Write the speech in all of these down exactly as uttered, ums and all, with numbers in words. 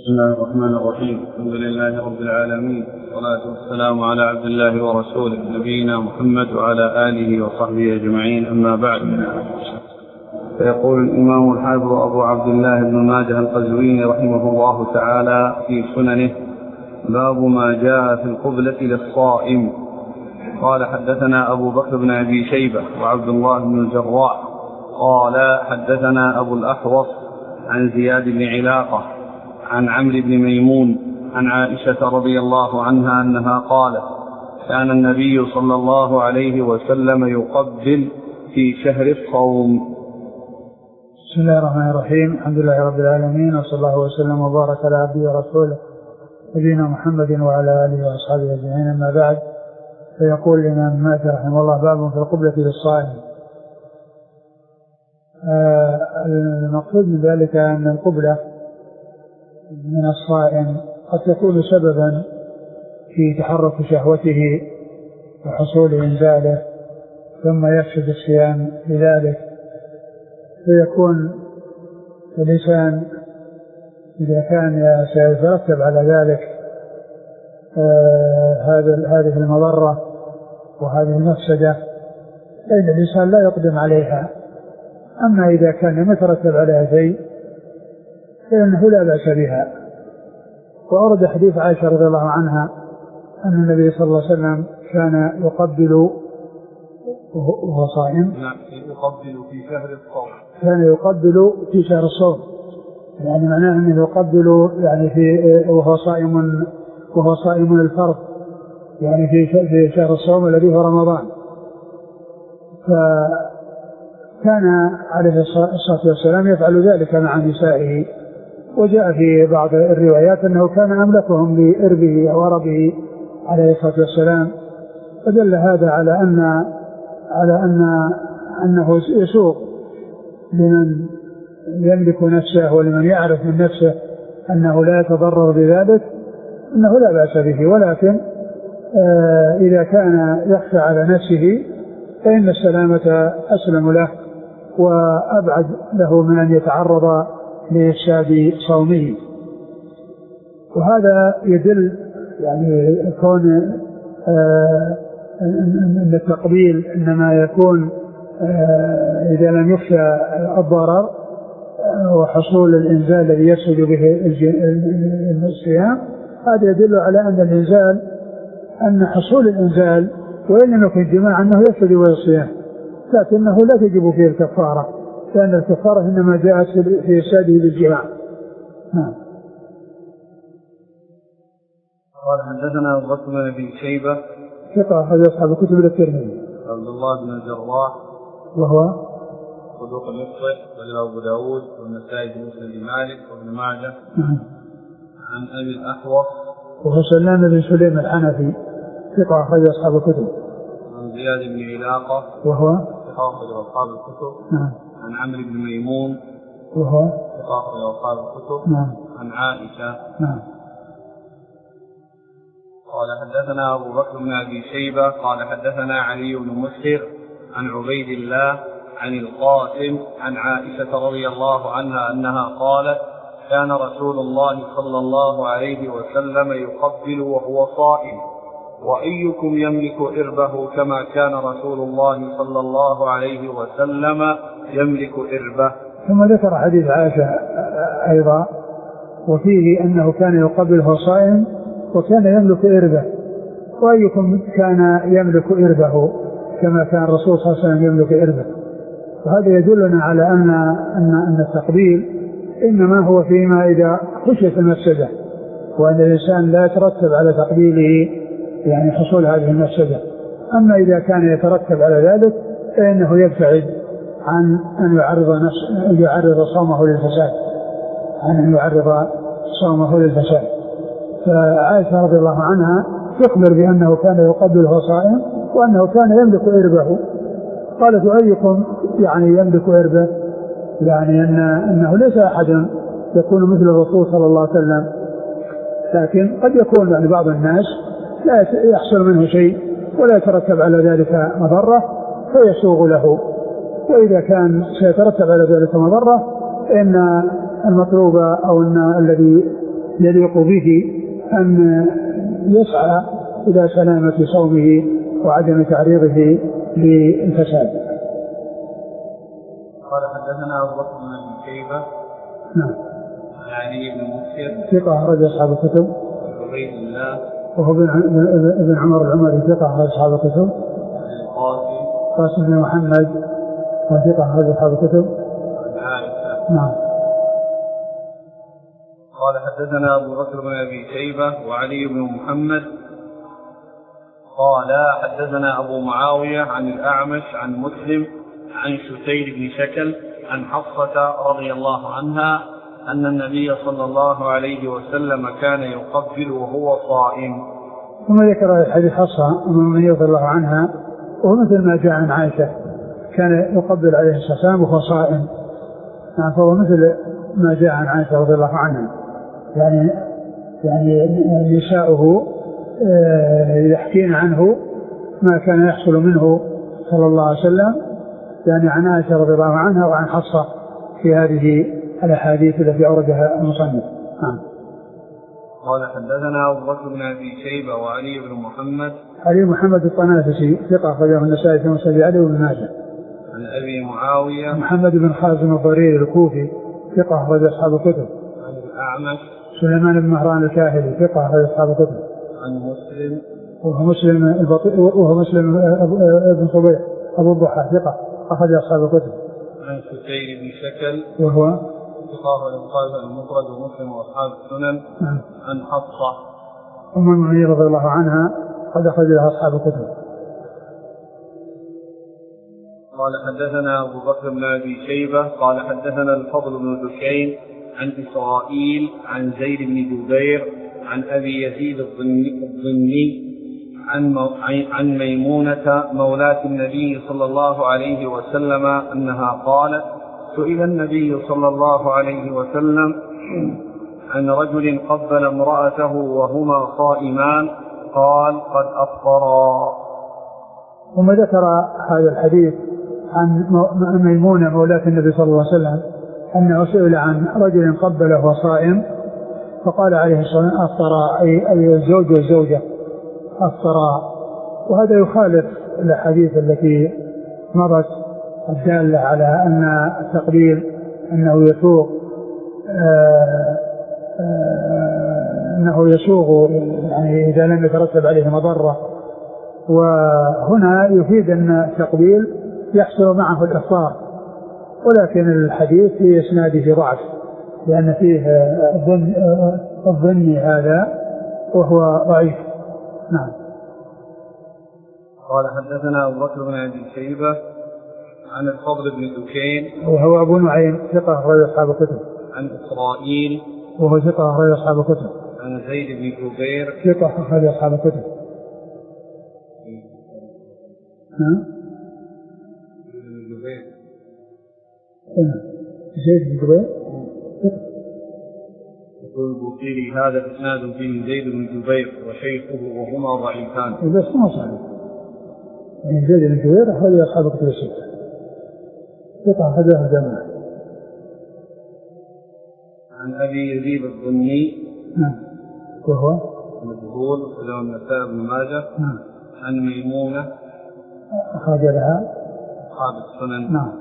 بسم الله الرحمن الرحيم. الحمد لله رب العالمين، والصلاة والسلام على عبد الله ورسوله نبينا محمد وعلى آله وصحبه أجمعين، أما بعد. فيقول الإمام الحافظ أبو عبد الله بن ماجه القزويني رحمه الله تعالى في سننه: باب ما جاء في القبلة للصائم. قال: حدثنا أبو بكر بن أبي شيبة وعبد الله بن الجراح قال: حدثنا أبو الأحوص عن زياد بن علاقة عن عمرو بن ميمون عن عائشة رضي الله عنها أنها قالت: كان النبي صلى الله عليه وسلم يقبل في شهر الصوم. بسم الله الرحمن الرحيم. الحمد لله رب العالمين، وصلى الله وسلم وبارك على عبده ورسوله نبينا محمد وعلى آله وأصحابه أجمعين، أما بعد. فيقول الإمام مالك رحمه الله: باب في القبلة للصائم. آه المقصود من ذلك أن القبلة من الصائم قد تكون سببا في تحرك شهوته وحصول إنزاله، ثم يفسد الصيام لذلك، فيكون الإنسان إذا كان سيترتب على ذلك آه هذا هذه المضرة وهذه المفسدة، فإن الإنسان لا يقدم عليها. أما إذا كان لم يترتب عليها شيء فإنه لا بأس بها. وأورد حديث عائشة رضي الله عنها أن النبي صلى الله عليه وسلم كان يقبل وهو صائم. نعم، يقبل في شهر الصوم. كان يقبل في شهر الصوم، يعني معناه أنه يقبل يعني في وهو صائم وهو صائم الفرض، يعني في في شهر الصوم الذي هو رمضان. فكان عليه الصلاة والسلام يفعل ذلك مع نسائه، وجاء في بعض الروايات أنه كان أملكهم لإربه أو أربه عليه الصلاة والسلام. فدل هذا على أن على أن أنه يسوق لمن يملك نفسه ولمن يعرف من نفسه أنه لا يتضرر بذلك، أنه لا بأس به. ولكن آه إذا كان يخشى على نفسه فإن السلامة أسلم له وأبعد له من أن يتعرض لإفساد صومه. وهذا يدل يعني كون آه أن التقبيل إنما يكون آه إذا لم يخشى الضرر وحصول الإنزال الذي يفسد به الصيام. هذا يدل على أن الإنزال أن حصول الإنزال وإن لم يكن الجماع أنه يفسد به الصيام، لكنه لا تجب فيه الكفارة، لأن الكفارة إنما جاءت في إفساده بالجماع. نعم. قال: حدثنا أبو بكر بن أبي شيبة ثقة أخرج أصحاب الكتب الترمذي. عبد الله بن الجراح وهو صدوق مخطئ، رجل أبو داود والنسائي بن مسلم بن مالك وابن ماجه. عن أبي الأحوص وهو سلام بن سليم الحنفي ثقة أخرج أصحاب الكتب. عن زياد بن علاقة وهو ثقة أخرج أصحاب الكتب. نعم. عن عمرو بن ميمون وهو ثقة أخرج أصحاب الكتب. نعم. عن عائشة. نعم. قال: حدثنا أبو بكر بن أبي شيبة قال: حدثنا علي بن مسهر عن عبيد الله عن القاسم عن عائشة رضي الله عنها أنها قالت: كان رسول الله صلى الله عليه وسلم يقبل وهو صائم، وأيكم يملك إربه كما كان رسول الله صلى الله عليه وسلم يملك إربه. ثم ذكر حديث عائشة أيضا وفيه أنه كان يقبل وهو صائم وكان يملك إربه، وأيكم كان يملك إربه كما كان الرسول صلى الله عليه وسلم يملك إربه. وهذا يدلنا على أن أن أن التقبيل إنما هو فيما إذا خشيت المفسدة، وأن الإنسان لا يترتب على تقبيله يعني حصول هذه المفسدة. أما إذا كان يترتب على ذلك فإنه يبتعد عن أن يعرض نفسه أن يعرض صومه للفساد عن أن يعرض صومه للفساد. فعائشة رضي الله عنها تخبر بأنه كان يقبل وهو صائم وأنه كان يملك إربه. قالت: أيكم يعني يملك إربه؟ يعني أن أنه ليس أحد يكون مثل الرسول صلى الله عليه وسلم، لكن قد يكون يعني بعض الناس لا يحصل منه شيء ولا يترتب على ذلك مضرة فيسوغ له، وإذا كان سيترتب على ذلك مضرة فإن المطلوب أو أن الذي يليق به أن يسعى إلى سلامة صومه وعدم تعريضه للفساد. قال حدثنا أبو بكر بن أبي شيبة نعم يعني بن مسير ثقة أخرج أصحاب الكتب. عبيد الله وهو ابن عمر العمري ثقة أخرج أصحاب الكتب. القاسم قاسم بن محمد وثقة أخرج أصحاب الكتب. نعم. قال حدثنا أبو بكر بن أبي شيبة وعلي بن محمد قال حدثنا أبو معاوية عن الأعمش عن مسلم عن شتير بن شكل عن حفصة رضي الله عنها أن النبي صلى الله عليه وسلم كان يقبل وهو صائم. ثم ذكر الحديث حفصة من رضي الله عنها وهو مثل ما جاء عن عائشة كان يقبل عليه الصلاة والسلام وهو صائم. نعم فهو مثل ما جاء عن عائشة رضي الله عنها يعني يعني نساؤه يحكين عنه ما كان يحصل منه صلى الله عليه وسلم يعني عن عائشة رضي الله عنها وعن حفصة في هذه الأحاديث التي أوردها المصنف. نعم. قال حدثنا أبو بكر بن أبي شيبة وعلي بن محمد علي محمد الطنافسي ثقة أخرجه النسائي في مسند علي بن ماجه. عن أبي معاوية محمد بن خازم الضريري الكوفي ثقة أخرج أصحاب الكتب. عن الأعمش سليمان بن مهران الكاهلي ثقة أخرج أصحاب الكتب. عن مسلم وهو مسلم البطيء وهو مسلم ابن صبيح أبو الضحى ثقة أخرج أصحاب الكتب. عن شتير بن شكل وهو ثقة القال المفرد ومسلم وأصحاب السنن. نعم. عن حفصة أم المؤمنين رضي الله عنها قد أخرج لها أصحاب الكتب. قال حدثنا أبو بكر بن أبي شيبة قال حدثنا الفضل بن دكين عن إسرائيل عن زيد بن جبير عن أبي يزيد الضمني عن عن ميمونة مولاة النبي صلى الله عليه وسلم أنها قالت سئل النبي صلى الله عليه وسلم عن رجل قبل امرأته وهما صائمان قال قد أفطرا. ثم ذكر هذا الحديث عن ميمونة مولاة النبي صلى الله عليه وسلم أنه سئل عن رجل قبله وصائم فقال عليه الصلاة والسلام أفطرا أي الزوج والزوجة أفطرا. وهذا يخالف الأحاديث التي مرت الدالة على أن التقبيل أنه يسوغ أنه يسوغ يعني إذا لم يترتب عليه مضرة. وهنا يفيد أن التقبيل يحصل معه الإفطار ولكن الحديث في إسناده ضعف لأن فيه الظن الظني هذا وهو ضعيف. نعم. قال حدثنا أبو بكر بن أبي شيبة عن الفضل بن دكين وهو أبو نعيم ثقة أخرج أصحاب الكتب. عن إسرائيل وهو ثقة أخرج أصحاب الكتب. عن زيد بن جبير ثقة أخرج أصحاب الكتب. نعم. جبير زيد بن جبير يقول البخاري هذا إسناد فيه زيد بن جبير وشيخه وهما ضعيفان. بس ما صحيح يعني زيد بن جبير أخرج أصحاب الكتب الستة ثقة أخرجها الجماعة. عن أبي يزيد الضمني نعم وهو مجهول له النسائي بن ماجه. نعم. عن ميمونة أخرج لها أصحاب السنن. نعم.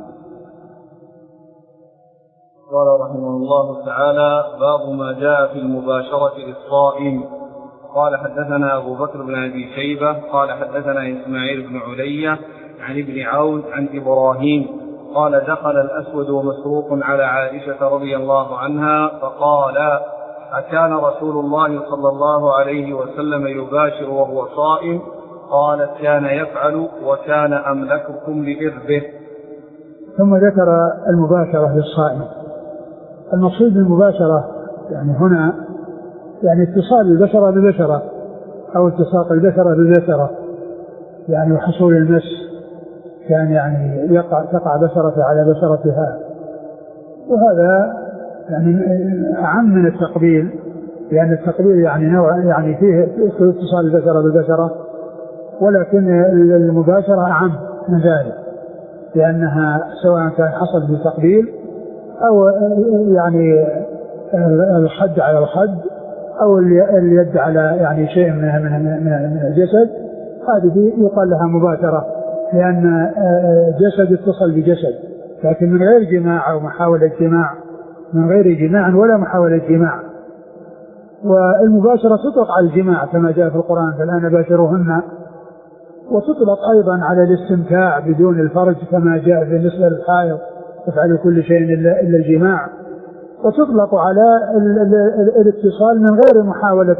قال رحمه الله تعالى باب ما جاء في المباشرة للصائم. قال حدثنا أبو بكر بن أبي شيبة قال حدثنا إسماعيل بن علية عن ابن عون عن إبراهيم قال دخل الأسود ومسروق على عائشة رضي الله عنها فقال أكان رسول الله صلى الله عليه وسلم يباشر وهو صائم؟ قالت كان يفعل وكان أملككم لإربه. ثم ذكر المباشرة للصائم. المقصود بالمباشرة يعني هنا يعني اتصال البشرة ببشرة أو التصاق البشرة ببشرة يعني وحصول المس كان يعني يقع تقع بشرة على بشرتها وهذا يعني أعم من التقبيل لأن التقبيل يعني نوع يعني فيه اتصال البشرة بالبشرة ولكن المباشرة أعم من ذلك لأنها سواء كان حصل بتقبيل أو يعني الخد على الخد أو اليد على يعني شيء من من من الجسد، هذه يقال لها مباشرة، لأن جسد اتصل بجسد، لكن من غير جماع أو محاولة جماع، من غير جماع ولا محاولة جماع. والمباشرة تطلق على الجماع كما جاء في القرآن فالآن باشروهن، وتطلق أيضا على الاستمتاع بدون الفرج كما جاء بالنسبة للحائض تفعل كل شيء إلا الجماع، وتطلق على الاتصال من غير محاولة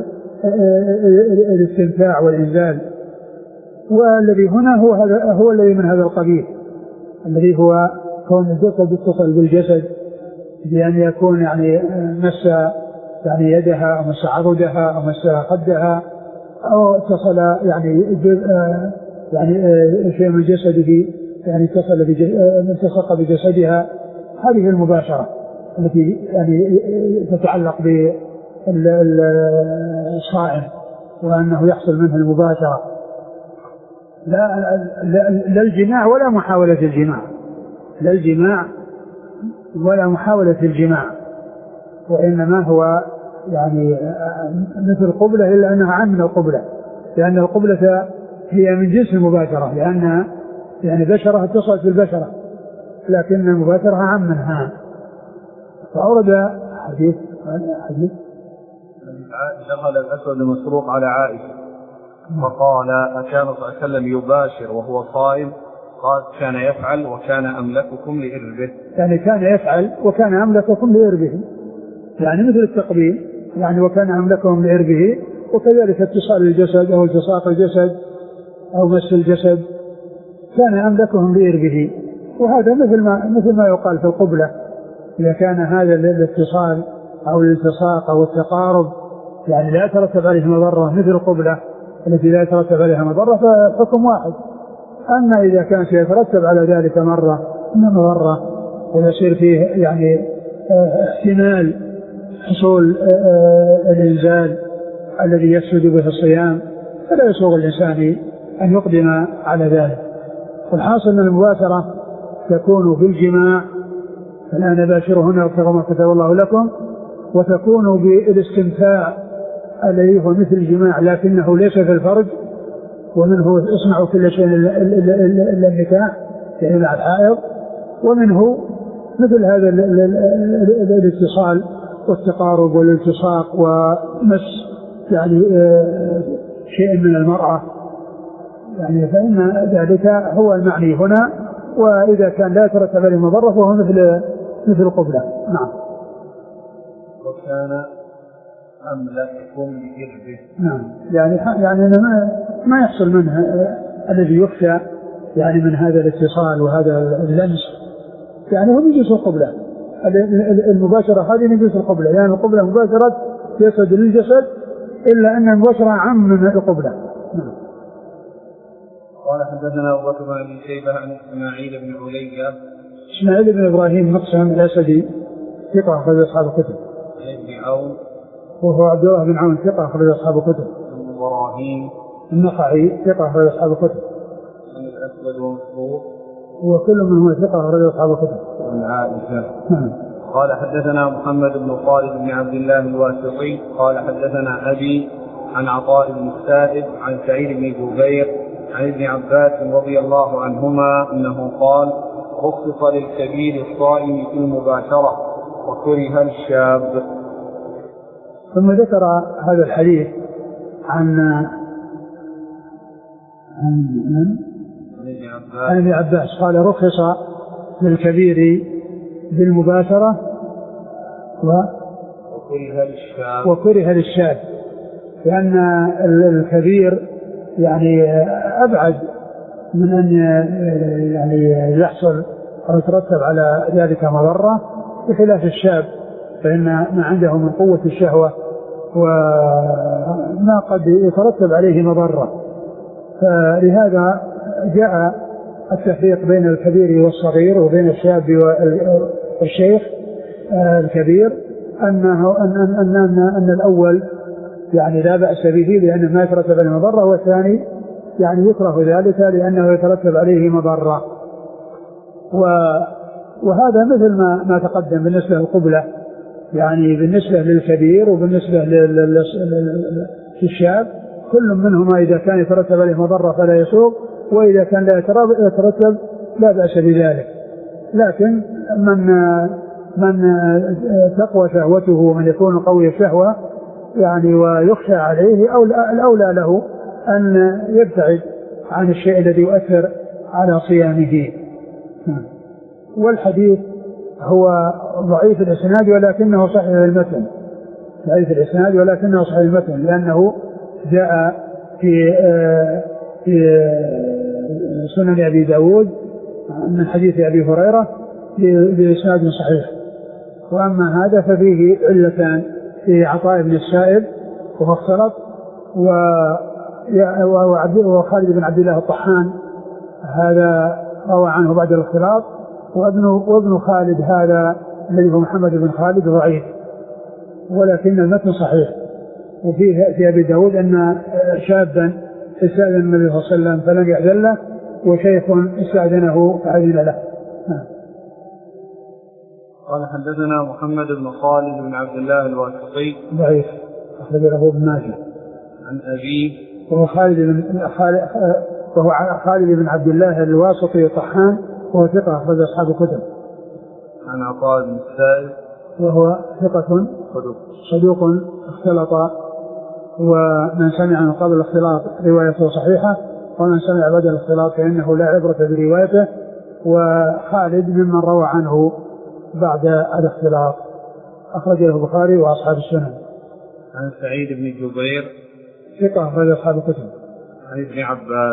الاستمتاع والإنزال. والذي هنا هو هذا هو الذي من هذا القبيل، الذي هو كون الجسد يتصل بالجسد بأن يكون يعني مس يعني يدها أو مس عضدها أو مس خدها أو اتصل يعني يعني شيء من جسده يعني اتصل التصق بجسدها. هذه المباشرة التي يعني تتعلق بالصائم وأنه يحصل منه المباشرة، لا, لا, لا الجماع ولا محاولة الجماع، لا الجماع ولا محاولة الجماع، وإنما هو يعني مثل القبلة إلا أنها عام من القبلة، لأن القبلة هي من جنس المباشرة لأنها يعني بشرة اتصلت بالبشرة، لكن المباشرة عام منها. فأورد حديث حديث دخل الأسود المسروق على عائشة فقال أكان صلى الله عليه وسلم يباشر وهو صائم؟ قال كان يفعل وكان أملككم لإربه. يعني كان يفعل وكان أملككم لإربه، يعني مثل التقبيل يعني وكان أملكهم لإربه، وكذلك اتصال الجسد أو التصاق الجسد أو مس الجسد كان أملكهم لإربه. وهذا مثل ما مثل ما يقال في القبلة، إذا كان هذا الاتصال أو الالتصاق أو التقارب يعني لا يترتب عليه مضرة مثل القبلة التي لا يترتب عليها مضرة فحكم واحد. أما إذا كان سيترتب على ذلك مرة من مرة ويصير فيه يعني احتمال حصول الإنزال الذي يفسد به الصيام فلا يسوغ الإنسان أن يقدم على ذلك. والحاصل أن المباشرة تكون في الجماع، الآن باشرهن وابتغوا ما كتب الله لكم، وتكون بالاستمتاع الذي هو مثل الجماع لكنه ليس في الفرج، ومنه اصنعوا كل شيء إلا النكاح يعني مع الحائض، ومنه مثل هذا الاتصال والتقارب والالتصاق ومس يعني شيء من المرأة، يعني فإن ذلك هو المعني هنا. وإذا كان لا يترتب عليه مضرة فهو مثل مثل القبلة. نعم. وكان أملككم لإربه. نعم، يعني يعني ما ما يحصل منه الذي يخشى يعني من هذا الاتصال وهذا اللمس، يعني هو من جنس القبلة. المباشرة هذه من جنس القبلة، يعني القبلة مباشرة جسد للجسد، إلا أن المباشرة عام من القبلة. نعم. قال حدثنا أبو بكر بن شيبة عن إسماعيل بن عليا. إسماعيل بن إبراهيم مقسم الأسدي ثقة أخرج أصحاب الكتب. ابن عون وهو عبد الله بن عون ثقة أخرج أصحاب الكتب. إبراهيم النخعي ثقة أخرج أصحاب الكتب. عن الأسود ومسروق وكل من هو ثقة أخرج أصحاب الكتب. عن عائشة. نعم. قال حدثنا محمد بن خالد بن عبد الله الواسطي قال حدثنا أبي عن عطاء بن السائب عن سعيد بن جبير عن ابن عباس رضي الله عنهما أنه قال رخص للكبير الصائم في المباشرة وكره الشاب. ثم ذكر هذا الحديث عن عن عن ابن عباس قال رخص للكبير بالمباشرة وكره للشاب وكره للشاب، لأن الكبير يعني أبعد من أن يعني يحصل أو يترتب على ذلك مضرة، بخلاف الشاب فإن ما عنده من قوة الشهوة وما قد يترتب عليه مضرة. فلهذا جاء التفريق بين الكبير والصغير وبين الشاب والشيخ الكبير، أنه أن أن أن أن الأول يعني لا بأس به لأنه ما يترتب عليه مضرة، والثاني يعني يكره ذلك لأنه يترتب عليه مضرة. وهذا مثل ما ما تقدم بالنسبة للقبلة، يعني بالنسبة للكبير وبالنسبة للشاب كل منهما إذا كان يترتب عليه مضرة فلا يسوق، وإذا كان لا يترتب لا بأس بذلك. لكن من من تقوى شهوته ومن يكون قوي الشهوة يعني ويخشى عليه أو الأولى له أن يبتعد عن الشيء الذي يؤثر على صيامه. والحديث هو ضعيف الإسناد ولكنه صحيح المتن، ضعيف الإسناد ولكنه صحيح المتن، لأنه جاء في في سنن أبي داود من حديث أبي هريرة بإسناد صحيح. وأما هذا ففيه علتان في عطاء بن السائب وهو اختلط، وخالد بن عبد الله الطحان هذا روى عنه بعد الاختلاط، وابن وابن خالد هذا الذي هو محمد بن خالد ضعيف، ولكن المتن صحيح. وفيه في أبي داود أن شابا استأذن النبي صلى الله عليه وسلم فلم يأذن له، وشيخ استأذنه فأذن له. قال حدثنا محمد بن خالد بن عبد الله الواسطي ضعيف أخرج له ابن ماجه عن أبيه وهو خالد بن خالد وهو خالد بن عبد الله الواسطي طحان وهو ثقة أخرج أصحاب الكتب. عن عطاء بن السائب وهو ثقة صدوق صدوق اختلط، ومن سمع من قبل الاختلاط روايته صحيحة، ومن سمع بعد الاختلاط فإنه لا عبرة بروايته. وخالد ممن روى عنه بعد الاختلاط أخرجه البخاري وأصحاب السنن. عن سعيد بن جبير ثقة أخرج أصحاب الكتب. عن ابن عباس.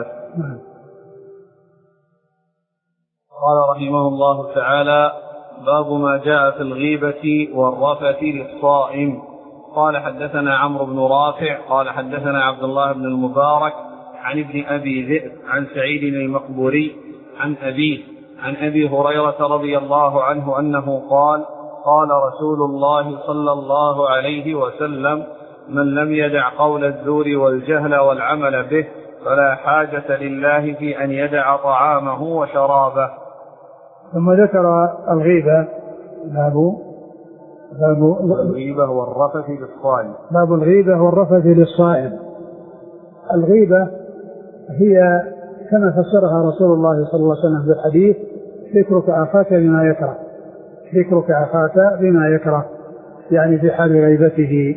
قال رحمه الله تعالى: باب ما جاء في الغيبة والرفث للصائم. قال حدثنا عمرو بن رافع قال حدثنا عبد الله بن المبارك عن ابن أبي ذئب عن سعيد المقبوري عن أبيه عن أبي هريرة رضي الله عنه أنه قال: قال رسول الله صلى الله عليه وسلم: من لم يدع قول الزور والجهل والعمل به فلا حاجة لله في أن يدع طعامه وشرابه. ثم ذكر الغيبة باب باب الغيبة والرفث للصائم. باب الغيبة والرفث للصائم. الغيبة هي كما فسرها رسول الله صلى الله عليه وسلم في الحديث: ذكرك أخاك بما يكره، ذكرك أخاك بما يكره، يعني في حال غيبته.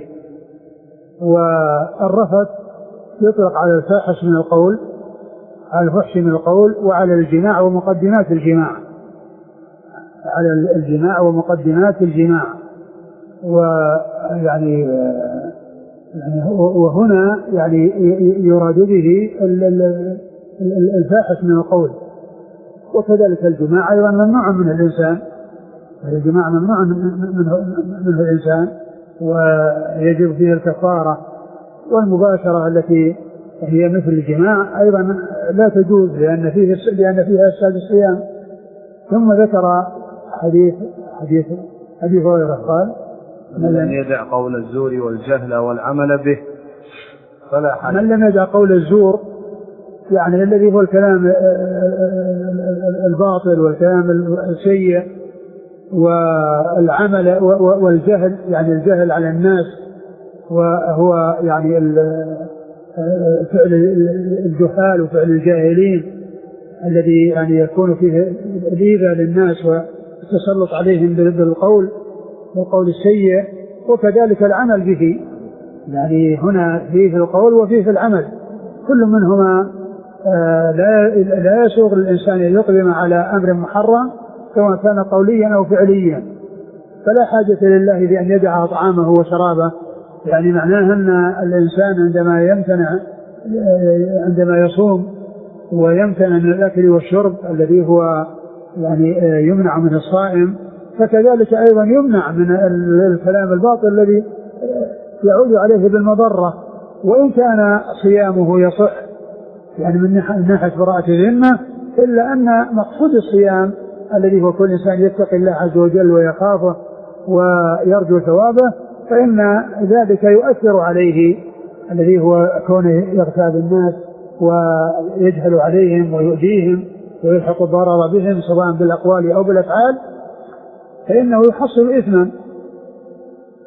والرفث يطلق على الفاحش من القول، على الفحش من القول، وعلى الجماع ومقدمات الجماع، على الجماع ومقدمات الجماع. ويعني وهنا يعني يراد به الفاحش من القول. وكذلك الجماع أيضا ممنوع من الإنسان، الجماع ممنوع منه الإنسان ويجب فيه الكفارة. والمباشرة التي هي مثل الجماع أيضا لا تجوز لأن فيه لأن فيها إفساد الصيام. ثم ذكر حديث حديث أبي هريرة قال: من لم يدع قول الزور والجهل والعمل به فلا حاجة. من لم يدع قول الزور يعني الذي هو الكلام الباطل والكلام السيء، والعمل والجهل يعني الجهل على الناس، وهو يعني فعل الجهال وفعل الجاهلين الذي يعني يكون فيه ريبة للناس والتسلط عليهم بالقول والقول السيء، وكذلك العمل به. يعني هنا فيه القول وفيه في العمل، كل منهما لا لا يسوغ الإنسان أن يقدم على أمر محرم سواء كان قوليا أو فعليا. فلا حاجة لله بأن يدع طعامه وشرابه. يعني معناه أن الإنسان عندما يمتنع عندما يصوم ويمتنع من الأكل والشرب الذي هو يعني يمنع من الصائم، فكذلك أيضا يمنع من الكلام الباطل الذي يعود عليه بالمضرة، وإن كان صيامه يصح يعني من ناحية براءة الذمة، إلا أن مقصود الصيام الذي هو كل إنسان يتقي الله عز وجل ويخافه ويرجو ثوابه، فإن ذلك يؤثر عليه الذي هو كونه يغتاب الناس ويجهل عليهم ويؤذيهم ويلحق الضرر بهم سواء بالأقوال أو بالأفعال، فإنه يحصل إثما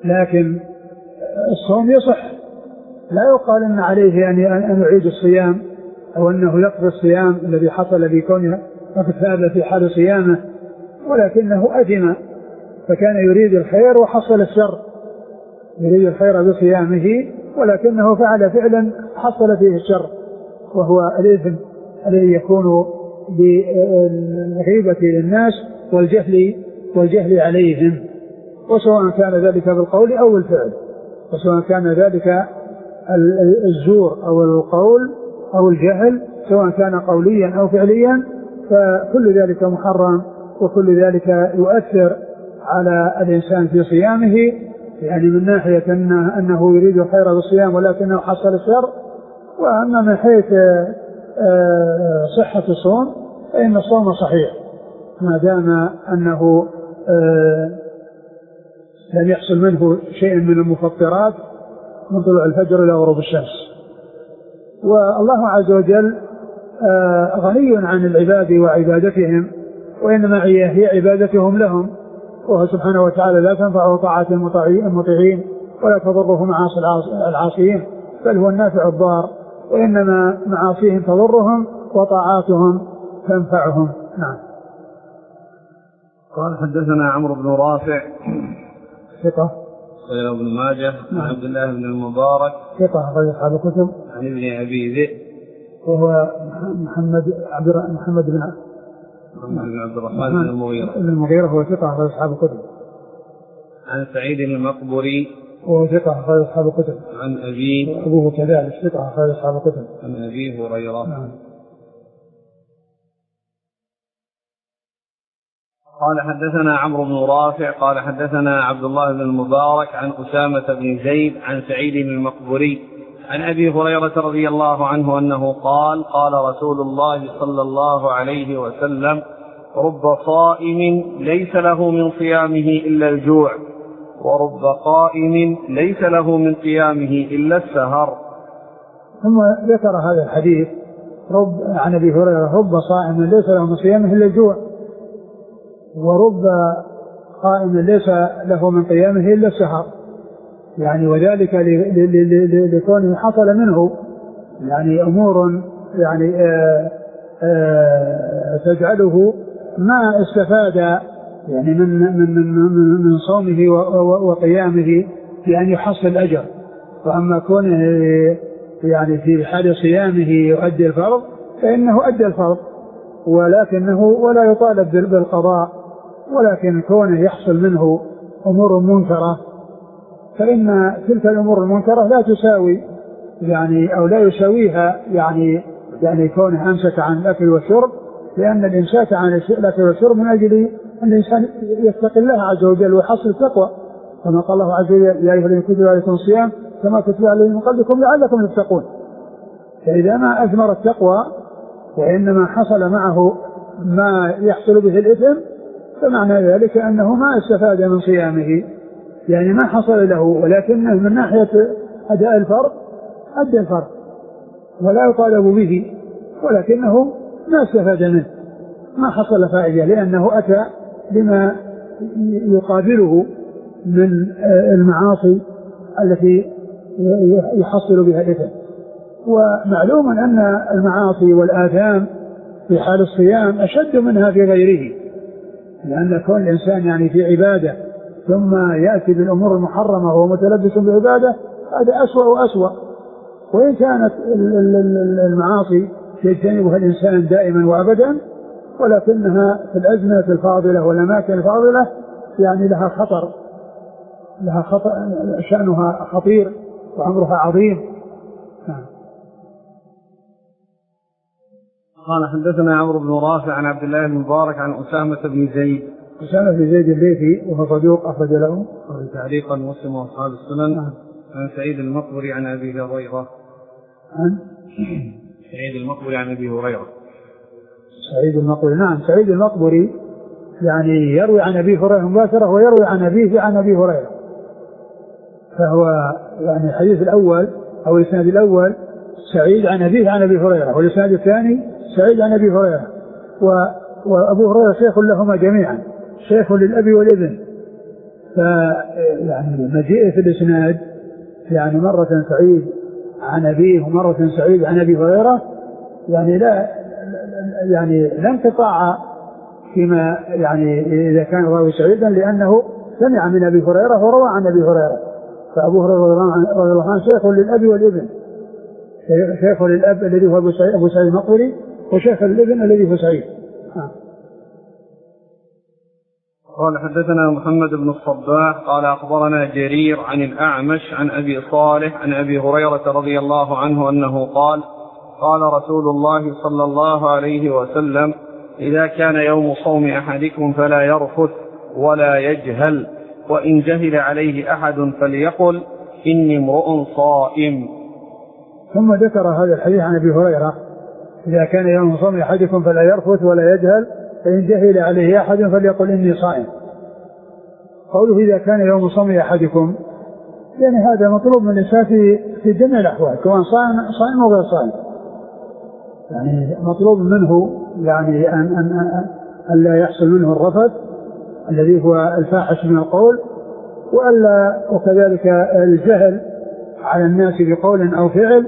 لكن الصوم يصح، لا يقال أن عليه أن يعيد الصيام أو أنه يقضي الصيام الذي حصل في كونه وكتاب في حال صيامه، ولكنه أثم فكان يريد الخير وحصل الشر، يريد الخير بصيامه ولكنه فعل فعلا حصل فيه الشر وهو الإثم الذي يكون بالغيبة للناس والجهل والجهل عليهم، وسواء كان ذلك بالقول أو الفعل، وسواء كان ذلك الزور أو القول أو الجهل، سواء كان قوليا أو فعليا، فكل ذلك محرم، وكل ذلك يؤثر على الإنسان في صيامه، يعني من ناحية أنه, أنه يريد الخير بالصيام ولكنه حصل الشر. وأما من حيث صحة الصوم فإن الصوم صحيح ما دام أنه لم يحصل منه شيء من المفطرات من طلوع الفجر إلى غروب الشمس. والله عز وجل غني عن العباد وعبادتهم، وإنما هي عبادتهم لهم، وهو سبحانه وتعالى لا تنفعه طاعة المطيعين ولا تضره معاصي العاصيين، بل هو النافع الضار، وإنما معاصيهم تضرهم وطاعاتهم تنفعهم. نعم. قال حدثنا عمرو بن رافع ثقة غير ابن ماجه عن عبد الله بن المبارك ثقة غير أصحاب الكتب عن ابن أبي ذئب وهو محمد عبد محمد بن محمد بن عبد الرحمن بن المغيرة بن المغيرة هو ثقة غير أصحاب الكتب. عن سعيد المقبري وهو ثقة غير أصحاب الكتب. عن أبيه أبوه كذلك ثقة غير أصحاب الكتب. عن أبي هريرة. نعم. قال حدثنا عمرو بن رافع قال حدثنا عبد الله بن المبارك عن أسامة بن زيد عن سعيد المقبري عن أبي هريرة رضي الله عنه أنه قال قال رسول الله صلى الله عليه وسلم رب صائم ليس له من صيامه إلا الجوع ورب قائم ليس له من قيامه إلا السهر. ثم ذكر هذا الحديث رب عن أبي هريرة رب صائم ليس له من صيامه إلا الجوع ورب قائم ليس له من قيامه إلا السهر، يعني وذلك لكونه حصل منه يعني أمور يعني آآ آآ تجعله ما استفاد يعني من من من من صومه وقيامه بأن يحصل الأجر. وأما كونه يعني في حال صيامه يؤدي الفرض فإنه أدى الفرض، ولكنه ولا يطالب بالقضاء، ولكن كونه يحصل منه أمور منكرة فإن تلك الأمور المنكرة لا تساوي يعني أو لا يساويها يعني يعني كونه أمسك عن الأكل والشرب، لأن الإمساك عن الأكل والشرب من أجل أن الإنسان يتقي الله عز وجل ويحصل التقوى، كما قال الله عز وجل يا أيها الذين كتب عليكم الصيام كما كتب على الذين من قبلكم لعلكم تتقون. فإذا ما أثمر التقوى وإنما حصل معه ما يحصل به الإثم فمعنى ذلك أنه ما استفاد من صيامه، يعني ما حصل له، ولكنه من ناحية أداء الفرض أدى الفرض ولا يطالب به، ولكنه ما استفاد منه، ما حصل فائدة، لأنه أتى بما يقابله من المعاصي التي يحصل بها الإثم. ومعلوم أن المعاصي والآثام في حال الصيام أشد منها في غيره، لأن كل إنسان يعني في عبادة ثم يأتي بالأمور المحرمة وهو متلبس بعبادة هذا أسوأ وأسوأ. وإن كانت المعاصي يجتنبها الإنسان دائما وأبدا، ولكنها في الأزمنة الفاضلة والأماكن الفاضلة يعني لها خطر، لها خطر، شأنها خطير وأمرها عظيم. قال حدثنا عمرو بن رافع عن عبد الله بن مبارك عن أسامة بن زيد أسامة بن زيد الليثي وهو صدوق أخرج له تعليقا مسلم وأصحاب السنن. عن سعيد المقبري عن أبي هريرة عن سعيد المقبري عن أبي هريرة سعيد المقبري نعم سعيد المقبري يعني يروي عن أبي هريرة مباشرة ويروي عن أبيه عن أبي هريرة، فهو يعني الحديث الأول أو الإسناد الأول سعيد عن أبيه عن أبي هريرة، والإسناد الثاني سعيد عن أبي هريرة، وأبو هريرة شيخ لهما جميعا، شيخ للأبي والابن، فيعني مجيء في الإسناد يعني مرة سعيد عن أبيه ومرة سعيد عن أبي هريرة يعني لا يعني لا انقطاع فيما يعني إذا كان راوي سعيدا لأنه سمع من أبي هريرة وروى عن أبي هريرة. فأبو هريرة رضي الله عنه شيخ للأب والابن، شيخ للأب الذي هو أبو سعيد المقبري وشيخ للابن الذي هو سعيد. قال حدثنا محمد بن الصباح قال أخبرنا جرير عن الأعمش عن أبي صالح عن أبي هريرة رضي الله عنه أنه قال قال رسول الله صلى الله عليه وسلم إذا كان يوم صوم أحدكم فلا يرفث ولا يجهل، وإن جهل عليه أحد فليقل إني امرؤ صائم. ثم ذكر هذا الحديث عن أبي هريرة إذا كان يوم صوم أحدكم فلا يرفث ولا يجهل، فإن جهل عليه أحد فليقل إني صائم. قوله إذا كان يوم صوم أحدكم يعني هذا مطلوب من الإنسان في في جميع الأحوال سواء صائم صائم وغير صائم، يعني مطلوب منه يعني أن أن أن لا يحصل منه الرفث الذي هو الفاحش من القول، وألا وكذلك الجهل على الناس بقول أو فعل،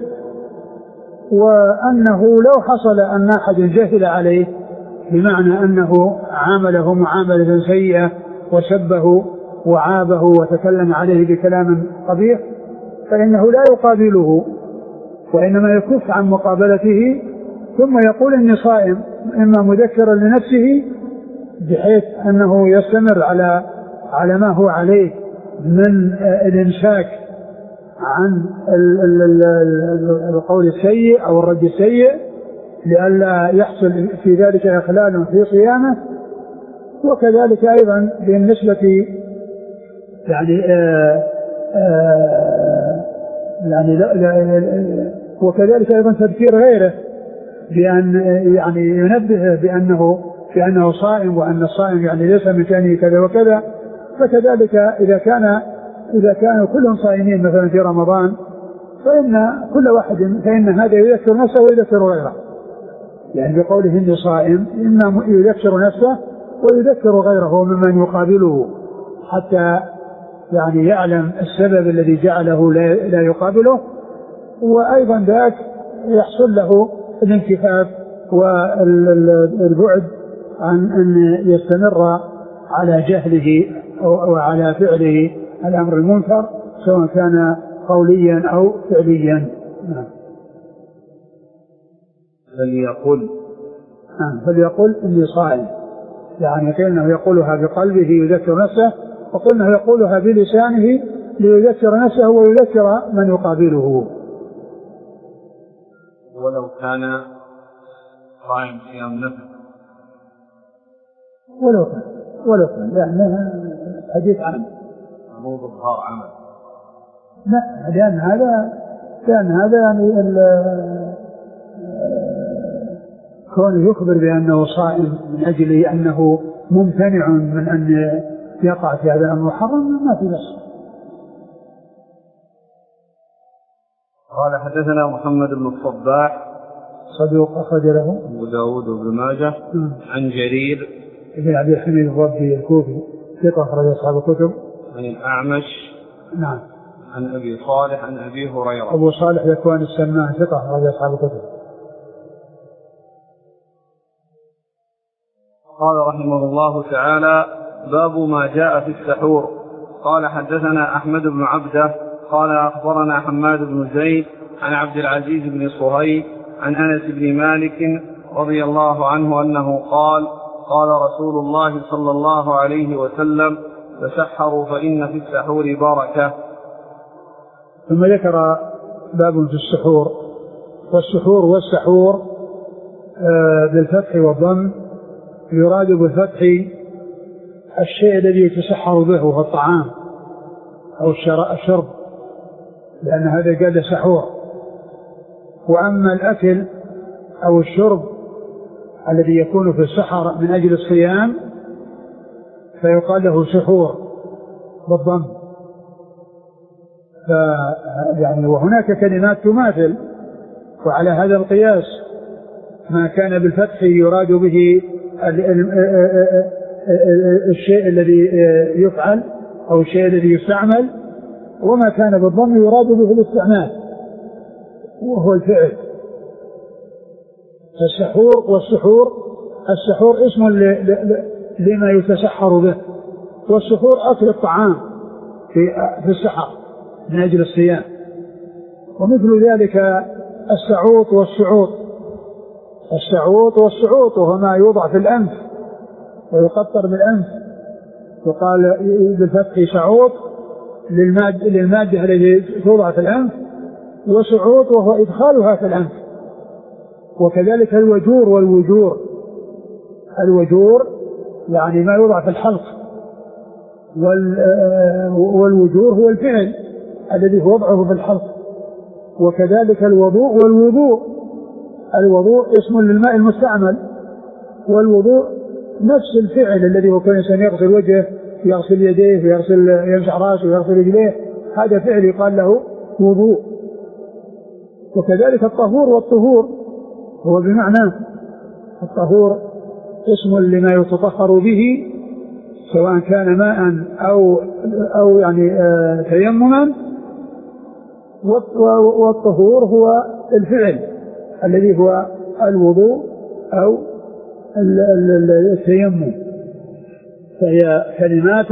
وأنه لو حصل أن أحد جهل عليه بمعنى أنه عامله معاملة سيئة وسبه وعابه وتكلم عليه بكلام قبيح فإنه لا يقابله وإنما يكف عن مقابلته ثم يقول إني صائم، إما مذكرا لنفسه بحيث أنه يستمر على على ما هو عليه من الإمساك عن القول السيء أو الرد السيء لئلا يحصل في ذلك إخلال في صيامه، وكذلك أيضا بالنسبة يعني آآ آآ يعني لا لا وكذلك أيضا تذكير غيره بأن يعني ينبه بأنه بأنه صائم وأن الصائم يعني ليس من شأنه كذا وكذا. فكذلك إذا كان إذا كانوا كلهم صائمين مثلا في رمضان فإن كل واحد فإن هذا يذكر نفسه ويذكر غيره، يعني بقوله إني صائم إما يذكر نفسه ويذكر غيره ممن يقابله حتى يعني يعلم السبب الذي جعله لا يقابله، وأيضا ذاك يحصل له الانكفاف والبعد عن أن يستمر على جهله وعلى فعله الأمر المنكر سواء كان قوليا أو فعليا. فليقل فليقل إني صائم، يعني كأنه يقولها بقلبه يذكر نفسه، وقلنا يقولها بلسانه ليذكر نفسه ويذكر من يقابله. ولو كان صائم صيام نفسه ولو كان ولو كان لأنها حديث عنه مو ظهار عمل، لا لأن هذا كان هذا يعني كونه يخبر بأنه صائم من أجل أنه ممتنع من أن يقع في هذا الأمر محرم ما في بس. قال حدثنا محمد بن الصباح صدوق أخرج له أبو داود وابن ماجه عن جرير ابن عبد الحميد الضبي الكوفي ثقة أخرج أصحاب الكتب عن الأعمش نعم عن أبي صالح عن أبي هريرة أبو صالح ذكوان السمان ثقة أخرج أصحاب الكتب. قال رحمه الله تعالى باب ما جاء في السحور. قال حدثنا أحمد بن عبده قال أخبرنا حماد بن زيد عن عبد العزيز بن صهيب عن أنس بن مالك رضي الله عنه أنه قال قال رسول الله صلى الله عليه وسلم تسحروا فإن في السحور بركة. ثم ذكر باب في السحور، والسحور والسحور بالفتح والضم، يراد بالفتح الشيء الذي يتسحر به هو الطعام أو الشرب لأن هذا قال سحور، وأما الأكل أو الشرب الذي يكون في السحر من أجل الصيام فيقال له سحور بالضم. يعني وهناك كلمات تماثل، وعلى هذا القياس ما كان بالفتح يراد به الشيء الذي يفعل أو الشيء الذي يستعمل، وما كان بالضم يراد به الاستعمال وهو الفعل. السحور والسحور، السحور اسم لما يتسحر به، والسحور أكل الطعام في السحر من أجل الصيام. ومثل ذلك السعوط والسعوط، السعوط والسعوط وهو ما يوضع في الأنف ويقطر بالأنف، وقال بالفتح سعوط للمادة, للمادة التي توضع في الأنف، وسعوط وهو إدخالها في الأنف. وكذلك الوجور والوجور، الوجور يعني ما يوضع في الحلق، والوجور هو الفعل الذي وضعه في الحلق. وكذلك الوضوء والوضوء، الوضوء اسم للماء المستعمل، والوضوء نفس الفعل الذي هو كان الإنسان يغسل وجهه، يغسل يديه، ويغسل يمسح راسه، ويغسل رجليه، هذا فعل يقال له وضوء. وكذلك الطهور والطهور هو بمعنى، الطهور اسم لما يتطهر به سواء كان ماء أو, أو يعني آه تيمما، والطهور هو الفعل الذي هو الوضوء أو التيمم. فهي كلمات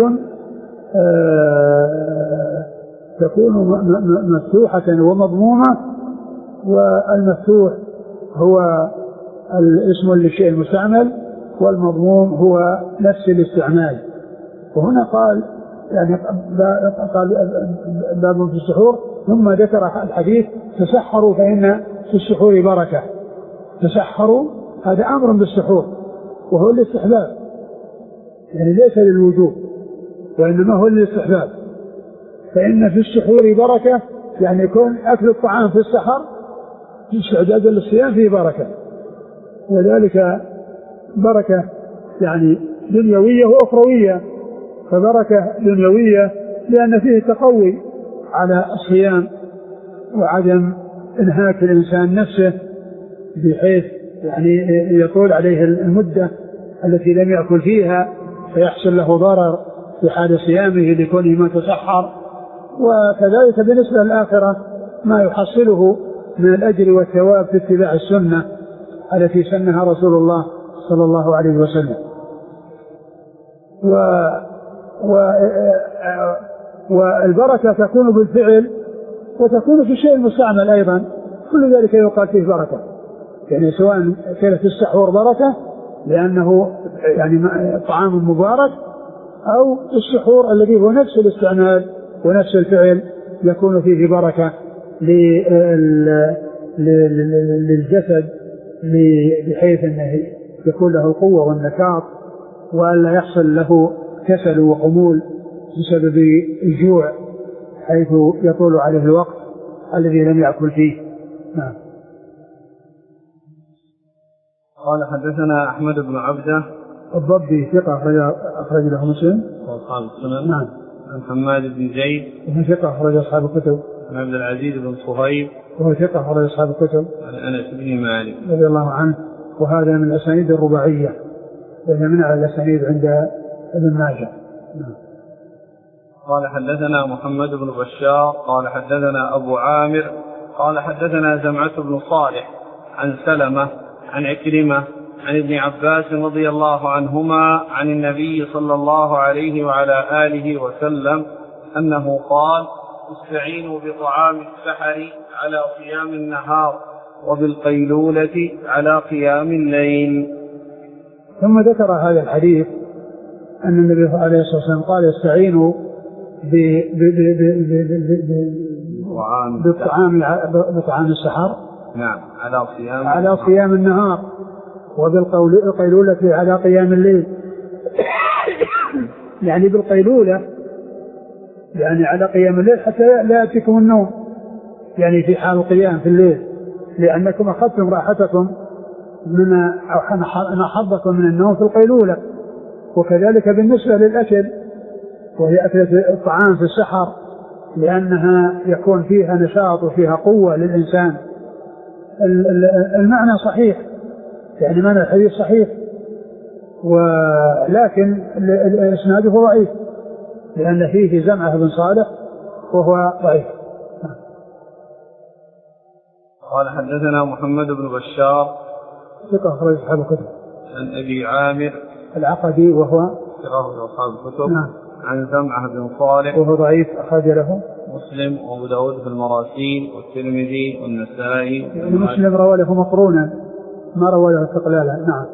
آه تكون مفتوحة ومضمومة، والمفتوح هو الاسم للشيء المستعمل، والمضموم هو نفس الاستعمال. وهنا قال يعني قال باب في السحور، ثم ذكر الحديث تسحروا فإن في السحور بركة. تسحروا هذا أمر بالسحور وهو الاستحباب، يعني ليس للوجوب وإنما هو الاستحباب. فإن في السحور بركة يعني يكون أكل الطعام في السحر في استعداد للصيام فيه بركة، وذلك بركة يعني دنيوية وأخروية. فبركة دنيوية لأن فيه تقوي على الصيام وعدم انهاك الإنسان نفسه بحيث يعني يطول عليه المدة التي لم يأكل فيها فيحصل له ضرر في حال صيامه لكونه ما تسحر. وكذلك بالنسبة للآخرة ما يحصله من الأجر والثواب في اتباع السنة التي سنها رسول الله صلى الله عليه وسلم. و و والبركة تكون بالفعل وتكون في الشيء المستعمل أيضا، كل ذلك يقال فيه بركة. يعني سواء كانت السحور بركة لأنه يعني طعام مبارك، أو السحور الذي هو نفس الاستعمال ونفس الفعل يكون فيه بركة للجسد بحيث أنه يكون له قوة والنشاط، وألا يحصل له كسل وخمول بسبب الجوع حيث يطول عليه الوقت الذي لم يأكل فيه. نعم. قال حدثنا أحمد بن عبده الضبي ثقة أخرج له مسلم وأصحاب السنن. نعم. عن حماد بن زيد وهو ثقة أخرج أصحاب الكتب. عن عبد العزيز بن صهيب وهو ثقة أخرج أصحاب الكتب. عن أنس بن مالك رضي الله عنه، وهذا من الأسانيد الرباعية وهي من على الأسانيد عند ابن ماجه. نعم. قال حدثنا محمد بن بشار قال حدثنا أبو عامر قال حدثنا زمعة بن صالح عن سلمة عن عكرمة عن ابن عباس رضي الله عنهما عن النبي صلى الله عليه وعلى آله وسلم أنه قال: استعينوا بطعام السحر على قيام النهار وبالقيلولة على قيام الليل. ثم ذكر هذا الحديث أن النبي عليه الصلاة والسلام قال: استعينوا بالطعام بطعام السحر نعم على صيام على صيام النهار وبالقيلولة على قيام الليل. يعني بالقيلولة يعني على قيام الليل حتى لا يأتيكم النوم، يعني في حال القيام في الليل، لأنكم أخذتم راحتكم من أو حظكم من النوم في القيلولة. وكذلك بالنسبة للأكل وهي أكلة الطعام في السحر، لأنها يكون فيها نشاط وفيها قوة للإنسان. المعنى صحيح، يعني معنى الحديث صحيح، ولكن إسناده ضعيف، لأن فيه زمعة بن صالح وهو ضعيف. قال حدثنا محمد بن بشار ثقة أخرج أصحاب الكتب. عن أبي عامر العقدي وهو ثقة أصحاب الكتب. نعم. عن زمعة بن صالح وهو ضعيف أخرج له مسلم وأبو داود في المراسيل والترمذي والنسائي. يعني مسلم روى له مقرونا ما روى له استقلالا. نعم.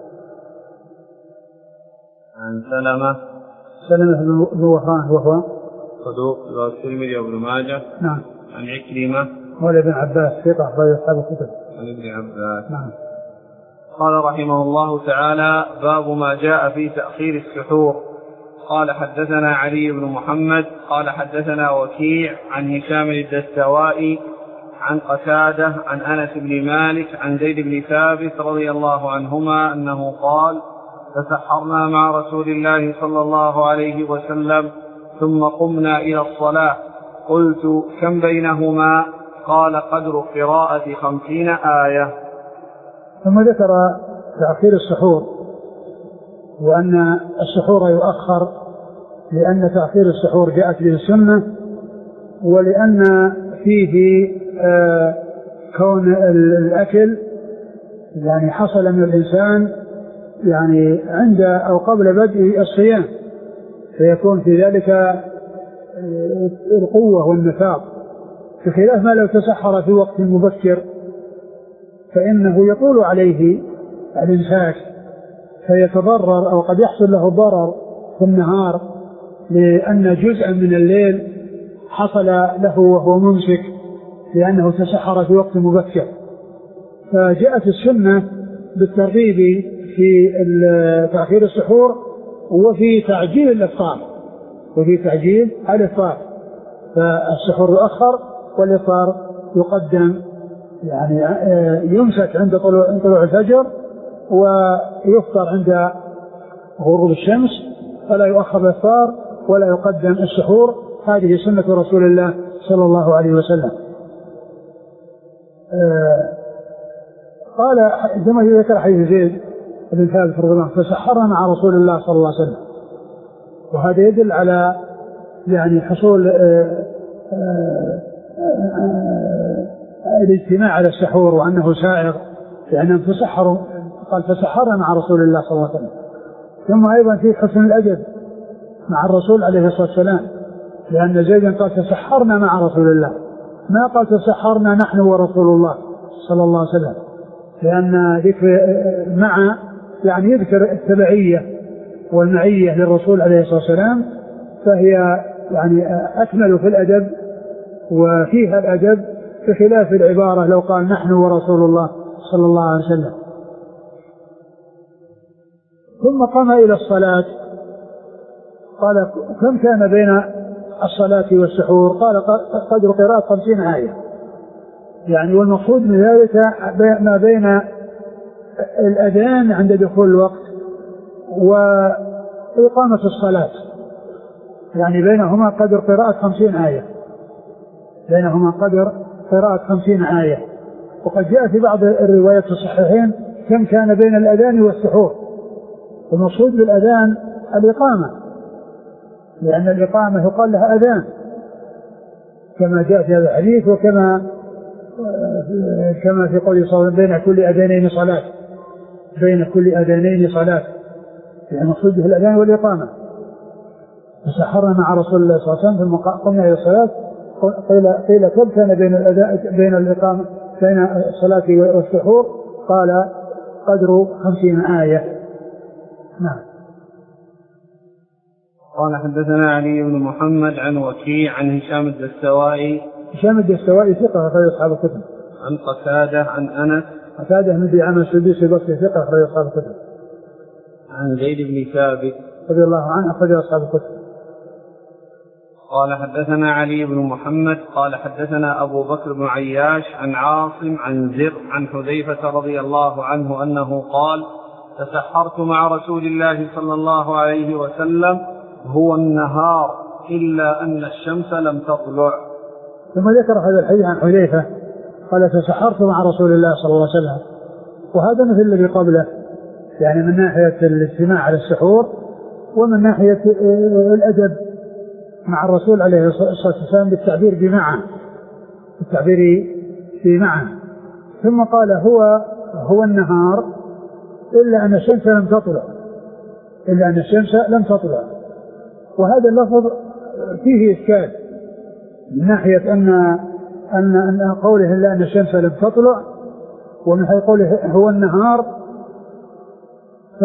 عن سلمة سلمة بن وهران وهو صدوق والترمذي وابن ماجه. نعم. عن عكرمة مولى ابن عباس ثقة أخرج أصحاب الكتب. عن ابن عباس. نعم. قال رحمه الله تعالى: باب ما جاء في تأخير السحور. قال حدثنا علي بن محمد قال حدثنا وكيع عن هشام الدستوائي عن قتادة عن أنس بن مالك عن زيد بن ثابت رضي الله عنهما أنه قال: تسحرنا مع رسول الله صلى الله عليه وسلم ثم قمنا إلى الصلاة، قلت: كم بينهما؟ قال: قدر قراءة خمسين آية. ثم ذكر تأخير السحور وأن السحور يؤخر لأن تأخير السحور جاءت به السنة، ولأن فيه آه كون الأكل يعني حصل من الإنسان يعني عند أو قبل بدء الصيام، فيكون في ذلك القوة والنفاق، بخلاف ما لو تسحر في وقت مبكر فإنه يطول عليه الإمساك فيتضرر أو قد يحصل له ضرر في النهار، لأن جزءا من الليل حصل له وهو ممسك لأنه تسحر في وقت مبكر. فجاءت السنة بالترغيب في تأخير السحور وفي تعجيل الإفطار وفي تعجيل الإفطار، فالسحور يؤخر والإفطار يقدم، يعني يمسك عند طلوع الفجر ويفطر عند غروب الشمس، فلا يؤخر الإفطار ولا يقدم السحور. هذه سنة رسول الله صلى الله عليه وسلم. قال كما ذكر حديث زيد بن ثابت رضي الله عنه: فسحرنا مع رسول الله صلى الله عليه وسلم، وهذا يدل على يعني حصول آآ آآ الاجتماع على السحور وأنه سائغ، لأنهم تسحروا. قال: فسحرنا مع رسول الله صلى الله عليه وسلم. ثم أيضا في حسن الأدب مع الرسول عليه الصلاة والسلام، لأن زيدا قال: تسحرنا مع رسول الله، ما قال تسحرنا نحن ورسول الله صلى الله عليه وسلم، لأن ذكر مع يعني يذكر التبعية والمعية للرسول عليه الصلاة والسلام، فهي يعني أكمل في الأدب وفيها الأدب، بخلاف العبارة لو قال نحن ورسول الله صلى الله عليه وسلم. ثم قام إلى الصلاة. قال: كم كان بين الصلاة والسحور؟ قال: قدر قراءة خمسين آية. يعني والمقصود من ذلك ما بين الأذان عند دخول الوقت وإقامة الصلاة، يعني بينهما قدر قراءة خمسين آية، بينهما قدر قراءة خمسين آية. وقد جاء في بعض الروايات الصحيحين كم كان بين الأذان والسحور. المقصود بالأذان الإقامة، لأن الإقامة يقال لها أذان كما جاء في هذا الحديث، وكما كما في قوله صلى الله عليه وسلم: بين كل أذانين صلاة، بين كل أذانين صلاة، يعني المقصود به الأذان والإقامة. فسحرنا مع رسول الله صلى الله عليه وسلم ثم قمنا إلى الصلاة. قيل قيل كم كان بين الأذان بين الإقامة بين الصلاة والسحور؟ قال: قدر خمسين آية. نعم. قال: حدثنا علي بن محمد عن وكيع عن هشام الدستوائي. هشام الدستوائي ثقة أخرج أصحاب الكتب. عن قتادة عن أنس. قتادة من ذي عام السدوسي البصري ثقة أخرج أصحاب الكتب. عن زيد بن ثابت رضي الله عنه أخرج أصحاب الكتب. قال: حدثنا علي بن محمد قال حدثنا أبو بكر بن عياش عن عاصم عن زر عن حذيفة رضي الله عنه أنه قال: تسحرت مع رسول الله صلى الله عليه وسلم هو النهار إلا أن الشمس لم تطلع. ثم ذكر هذا الحديث عن حذيفة قال: تسحرت مع رسول الله صلى الله عليه وسلم، وهذا مثل الذي قبله، يعني من ناحية الاجتماع على السحور ومن ناحية الأدب مع الرسول عليه الصلاة والسلام بالتعبير بمعه بالتعبير بمعه ثم قال هو هو النهار إلا أن الشمس لم تطلع إلا أن الشمس لم تطلع. وهذا اللفظ فيه إشكال من ناحية أن أن أن قوله إلا أن الشمس لم تطلع ومن حيث قوله هو النهار ف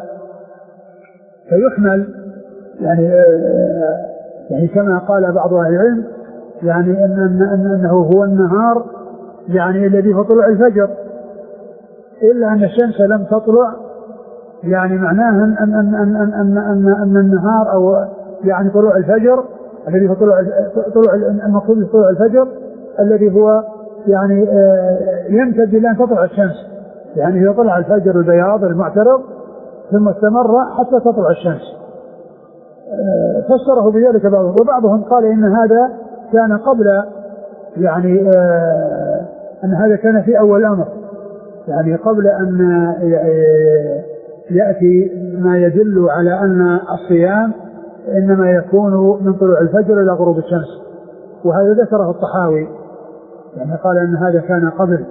فيحمل يعني يعني كما قال بعض أهل العلم يعني أن أن أنه هو النهار يعني الذي هو طلوع الفجر إلا أن الشمس لم تطلع يعني معناه أن أن أن أن أن أن, أن النهار أو يعني طلوع الفجر الذي هو طلوع طلوع المقصود طلوع الفجر الذي هو يعني يمتد إلى أن تطلع الشمس يعني هي طلع الفجر البياض المعترض ثم استمر حتى تطلع الشمس. فسره بذلك بعضهم وبعضهم قال إن هذا كان قبل يعني أن هذا كان في أول الأمر يعني قبل أن يأتي ما يدل على أن الصيام إنما يكون من طلوع الفجر إلى غروب الشمس. وهذا ذكره الطحاوي يعني قال أن هذا كان قبل.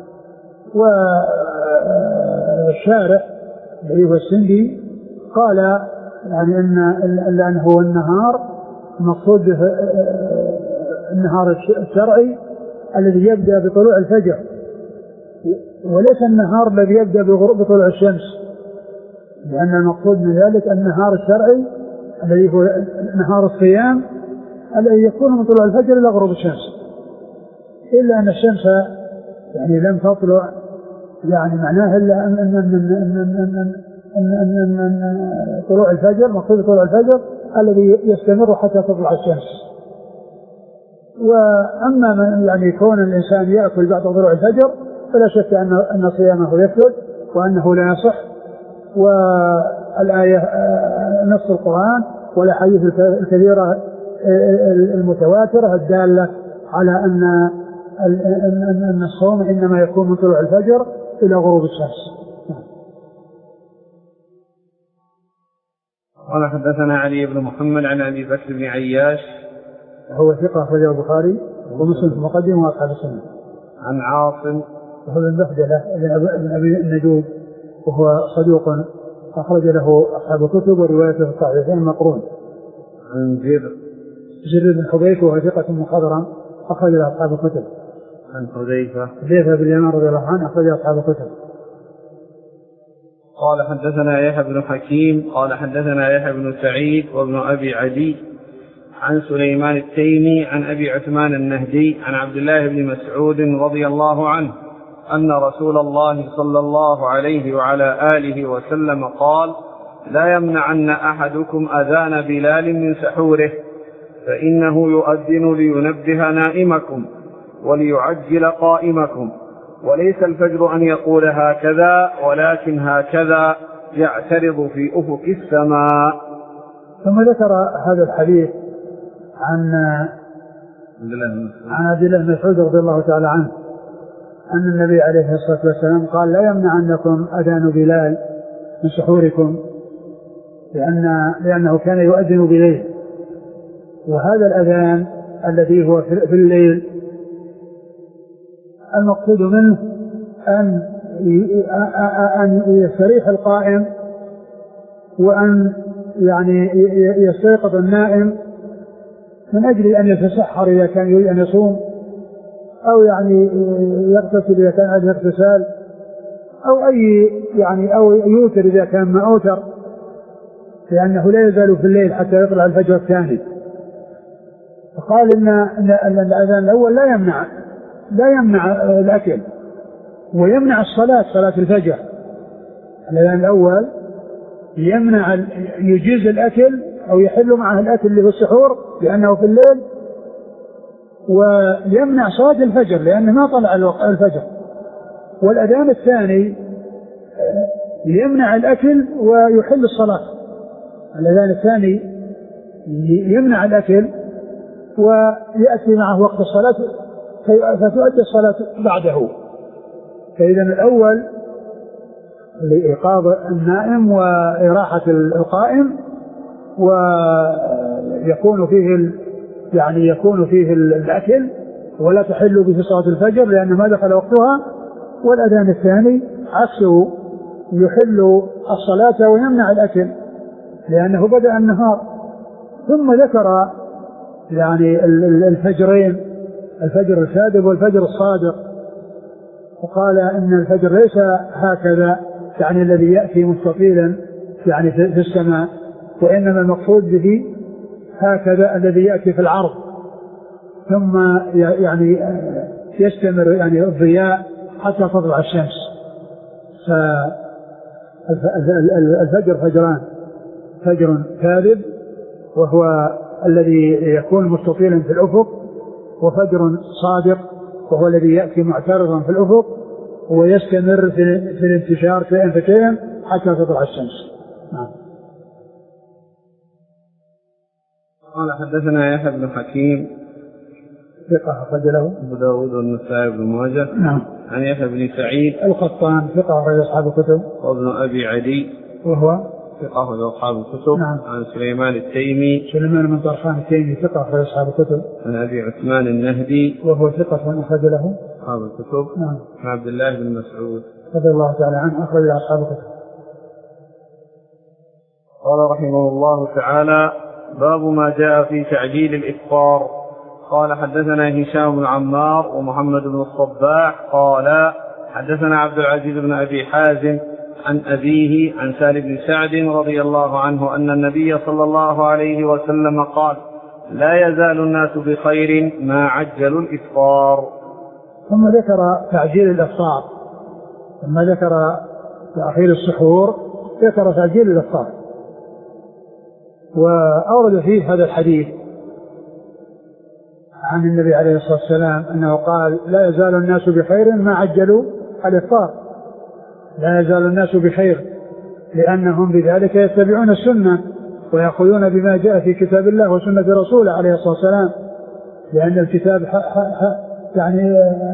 والشارع اللي هو السندي قال يعني أن أنه هو النهار المقصود النهار الشرعي الذي يبدأ بطلوع الفجر وليس النهار الذي يبدأ بطلوع الشمس لأن المقصود من ذلك النهار الشرعي الذي هو نهار الصيام الذي يكون من طلوع الفجر إلى غروب الشمس إلا أن الشمس يعني لم تطلع يعني معناه إلا أن أن أن أن أن أن أن طلوع الفجر مقصود طلوع الفجر الذي يستمر حتى تطلع الشمس. وأما من يعني كون الإنسان يأكل بعد طلوع الفجر فلا شك أن أن صيامه يفسد وأنه لا يصح. والآية نص القرآن والأحاديث الكثيرة المتواترة الدالة على أن أن الصوم إنما يكون من طلوع الفجر إلى غروب الشمس. قال حدثنا علي بن محمد عن أبي بكر بن عياش هو ثقة أخرجه البخاري ومسلم في المقدمة وأصحاب السنة. عن عاصم وهو بن بخدلة بن أبي النجود وهو صدوق أخرج له أصحاب الكتب وروايته في الصحيحين مقرون. عن زر زر بن حبيش وهو ثقة مخضرم أخرج له أصحاب الكتب. عن حذيفة حذيفة بن اليمان رضي الله عنه أخرج له أصحاب الكتب. قال حدثنا يحيى بن حكيم قال حدثنا يحيى بن سعيد وابن أبي عدي عن سليمان التيمي عن أبي عثمان النهدي عن عبد الله بن مسعود رضي الله عنه أن رسول الله صلى الله عليه وعلى آله وسلم قال: لا يمنعن أحدكم أذان بلال من سحوره فإنه يؤذن لينبه نائمكم وليعجل قائمكم، وليس الفجر أن يقول هكذا ولكن هكذا يعترض في أفق السماء. ثم ذكر هذا الحديث عن عن عبد الله بن مسعود رضي الله تعالى عنه أن النبي عليه الصلاة والسلام قال: لا يمنعنكم أذان بلال من سحوركم لأن لأنه كان يؤذن بليل. وهذا الأذان الذي هو في الليل المقصود منه أن أن يستريح القائم وأن يعني يستيقظ النائم من أجل أن يتسحر إذا كان يريد أن يصوم، أو يعني يغتسل إذا كان عنده اغتسال، أو أي يعني أو يوتر إذا كان ما أوتر، لأنه لا يزال في الليل حتى يطلع الفجر الثاني. فقال إن أن الأذان الأول لا يمنع لا يمنع الأكل ويمنع الصلاة صلاة الفجر. الأذان الأول يمنع يجيز الأكل أو يحل معه الأكل اللي في السحور لأنه في الليل، ويمنع صلاة الفجر لأنه ما طلع الفجر. والأذان الثاني يمنع الأكل ويحل الصلاة. الأذان الثاني يمنع الأكل ويأتي معه وقت الصلاة فتؤدي الصلاة بعده. فإذا الأول لإيقاظ النائم وإراحة القائم، يكون فيه ال يعني يكون فيه الأكل ولا تحل به صلاة الفجر لأن ما دخل وقتها. والأذان الثاني عكسه يحل الصلاة ويمنع الأكل لأنه بدأ النهار. ثم ذكر يعني الفجرين، الفجر الكاذب والفجر الصادق، وقال إن الفجر ليس هكذا يعني الذي يأتي مستطيلا يعني في السماء، وإنما المقصود به هكذا الذي يأتي في العرض ثم يعني يستمر يعني الضياء حتى تطلع الشمس. فالفجر فجران، فجر كاذب وهو الذي يكون مستطيلا في الأفق، وفجر صادق وهو الذي يأتي معترضا في الأفق ويستمر في الانتشار شيئا فشيئا حتى تطلع الشمس. نعم. قال حدثنا يحيى بن حكيم ثقة أخرج له أبو داود والنسائي بن ماجه. نعم. عن يحيى بن سعيد القطان ثقة أخرج أصحاب الكتب. وابن أبي عدي وهو ثقة أخرج أصحاب الكتب. نعم. عن سليمان التيمي سليمان بن طرخان التيمي ثقة أخرج أصحاب الكتب. عن أبي عثمان النهدي وهو ثقة أخرج له أصحاب الكتب. نعم. عن عبد الله بن مسعود رضي الله تعالى عنه أخرج أصحاب الكتب. قال رحمه الله تعالى: باب ما جاء في تعجيل الإفطار. قال حدثنا هشام بن عمار ومحمد بن الصباح قال حدثنا عبد العزيز بن أبي حازم عن أبيه عن سالم بن سعد رضي الله عنه أن النبي صلى الله عليه وسلم قال: لا يزال الناس بخير ما عجلوا الإفطار. ثم ذكر تعجيل الإفطار، ثم ذكر تأخير السحور، ذكر تعجيل الإفطار، وأورد فيه هذا الحديث عن النبي عليه الصلاة والسلام أنه قال: لا يزال الناس بخير ما عجلوا الإفطار. لا يزال الناس بخير لأنهم بذلك يتبعون السنة ويأخذون بما جاء في كتاب الله وسنة رسوله عليه الصلاة والسلام، لأن الكتاب ح ح ح يعني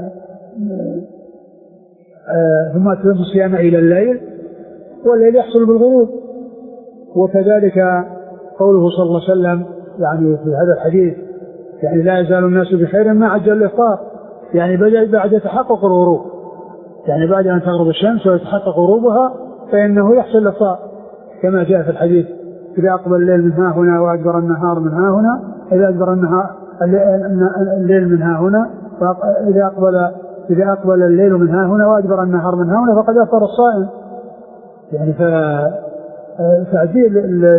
ثم أتم الصيام إلى الليل والليل يحصل بالغروب. وكذلك قوله صلى الله عليه وسلم يعني في هذا الحديث يعني لا يزال الناس بخير ما عجل الإفطار، يعني بعد تحقق الغروب، يعني بعد أن تغرب الشمس ويتحقق غروبها فإنه يحصل الإفطار كما جاء في الحديث: إذا أقبل الليل من ها هنا وأدبر النهار من ها هنا، إذا أدبر النهار الليل من ها هنا، إذا أقبل إذا أقبل الليل من ها هنا وأدبر النهار من ها هنا فقد أفطر الصائم. يعني فتعجيل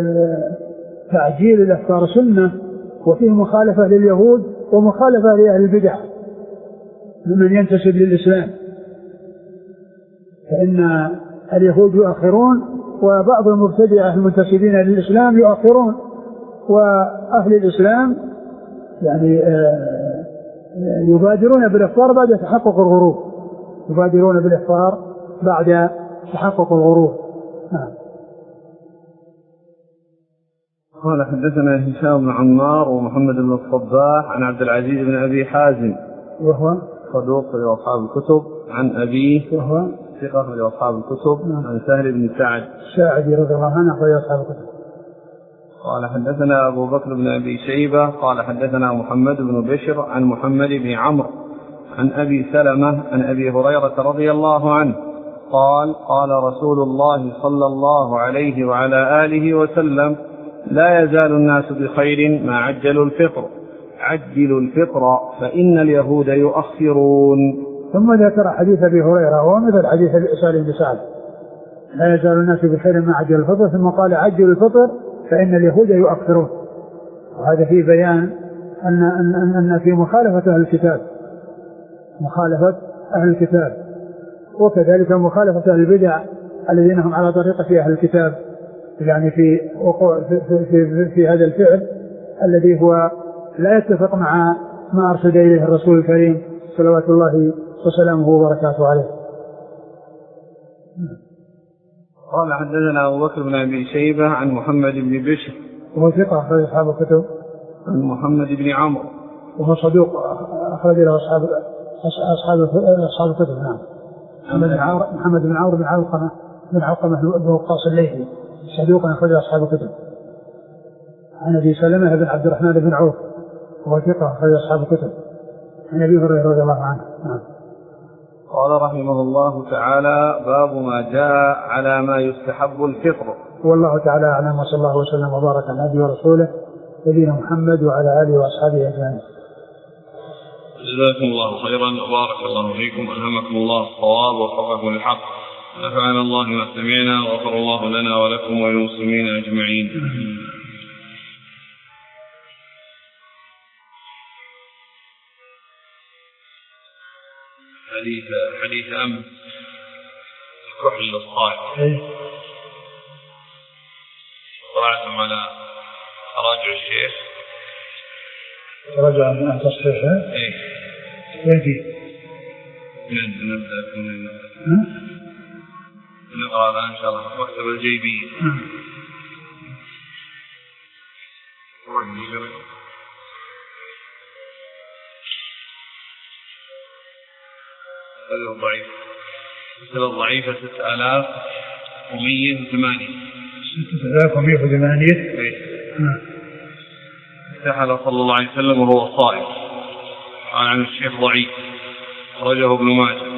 تعجيل الإفطار سنة، وفيه مخالفة لليهود ومخالفة لأهل البدع ممن ينتسب للإسلام، فإن اليهود يؤخرون وبعض المبتدعة المنتسبين للإسلام يؤخرون، وأهل الإسلام يعني يبادرون بالإفطار بعد تحقق الغروب، يبادرون بالإفطار بعد تحقق الغروب. نعم. قال حدثنا هشام بن عمار ومحمد بن الصباح عن عبد العزيز بن أبي حازم وهو صدوق لأصحاب الكتب عن أبيه وهو ثقة لأصحاب الكتب. نعم. عن سهل بن سعد ساعدي رضي الله عنه أخرج أصحاب الكتب. قال حدثنا أبو بكر بن أبي شيبة قال حدثنا محمد بن بشر عن محمد بن عمرو عن أبي سلمة عن أبي هريرة رضي الله عنه قال: قال رسول الله صلى الله عليه وعلى آله وسلم: لا يزال الناس بخير ما عجلوا الفطر، عجلوا الفطر فإن اليهود يؤخرون. ثم ذكر حديث أبي هريرة وهو مثل حديث سالم بن سعد: لا يزال الناس بخير ما عجلوا الفطر، ثم قال: عجلوا الفطر فإن اليهود يؤخرون. وهذا فيه بيان أن, أن, أن في مخالفة أهل الكتاب، مخالفة أهل الكتاب، وكذلك مخالفة أهل البدع الذين هم على طريقة أهل الكتاب، يعني في وقوع في, في, في, في هذا الفعل الذي هو لا يتفق مع ما أرشد إليه الرسول الكريم صلوات الله وسلامه وبركاته عليه. قال حدثنا أبو بكر بن أبي شيبة عن محمد بن بشر وهو ثقة أخرج أصحاب الكتب. عن محمد بن عمرو وهو صدوق أخرج له أصحاب أصحاب أصحاب الكتب. نعم. محمد بن عمرو محمد بن عمرو بن علقمة بن علقمة بن وقاص الليثي صدوق أخرج أصحاب الكتب. عن أبي سلمة بن عبد الرحمن بن عوف وهو ثقة أخرج أصحاب الكتب عن أبي هريرة رضي الله عنه. نعم. قال رحمه الله تعالى: باب ما جاء على ما يستحب الفطر. والله تعالى أعلم، وصلى الله وسلم وبارك على نبينا ورسوله نبينا محمد وعلى آله وأصحابه أجمعين. جزاكم الله خيرا وبارك الله فيكم، ألهمكم الله الصواب ووفقكم للحق، نفعنا الله ما سمعنا وغفر الله لنا ولكم وللمسلمين أجمعين. حديث حديث أمس الكحل للصائم، طلعتم على تراجع الشيخ، تراجع عن تصحيحه. ايه يجي نبدأ نقرأ الآن إن شاء الله مكتب الجيبي. هذا الضعيف مثل الضعيفة ستة آلاف ومية وثمانية ستة آلاف ومية وثمانية. استحل صلى الله عليه وسلم وهو صائم. قال عن الشيخ ضعيف، أخرجه ابن ماجه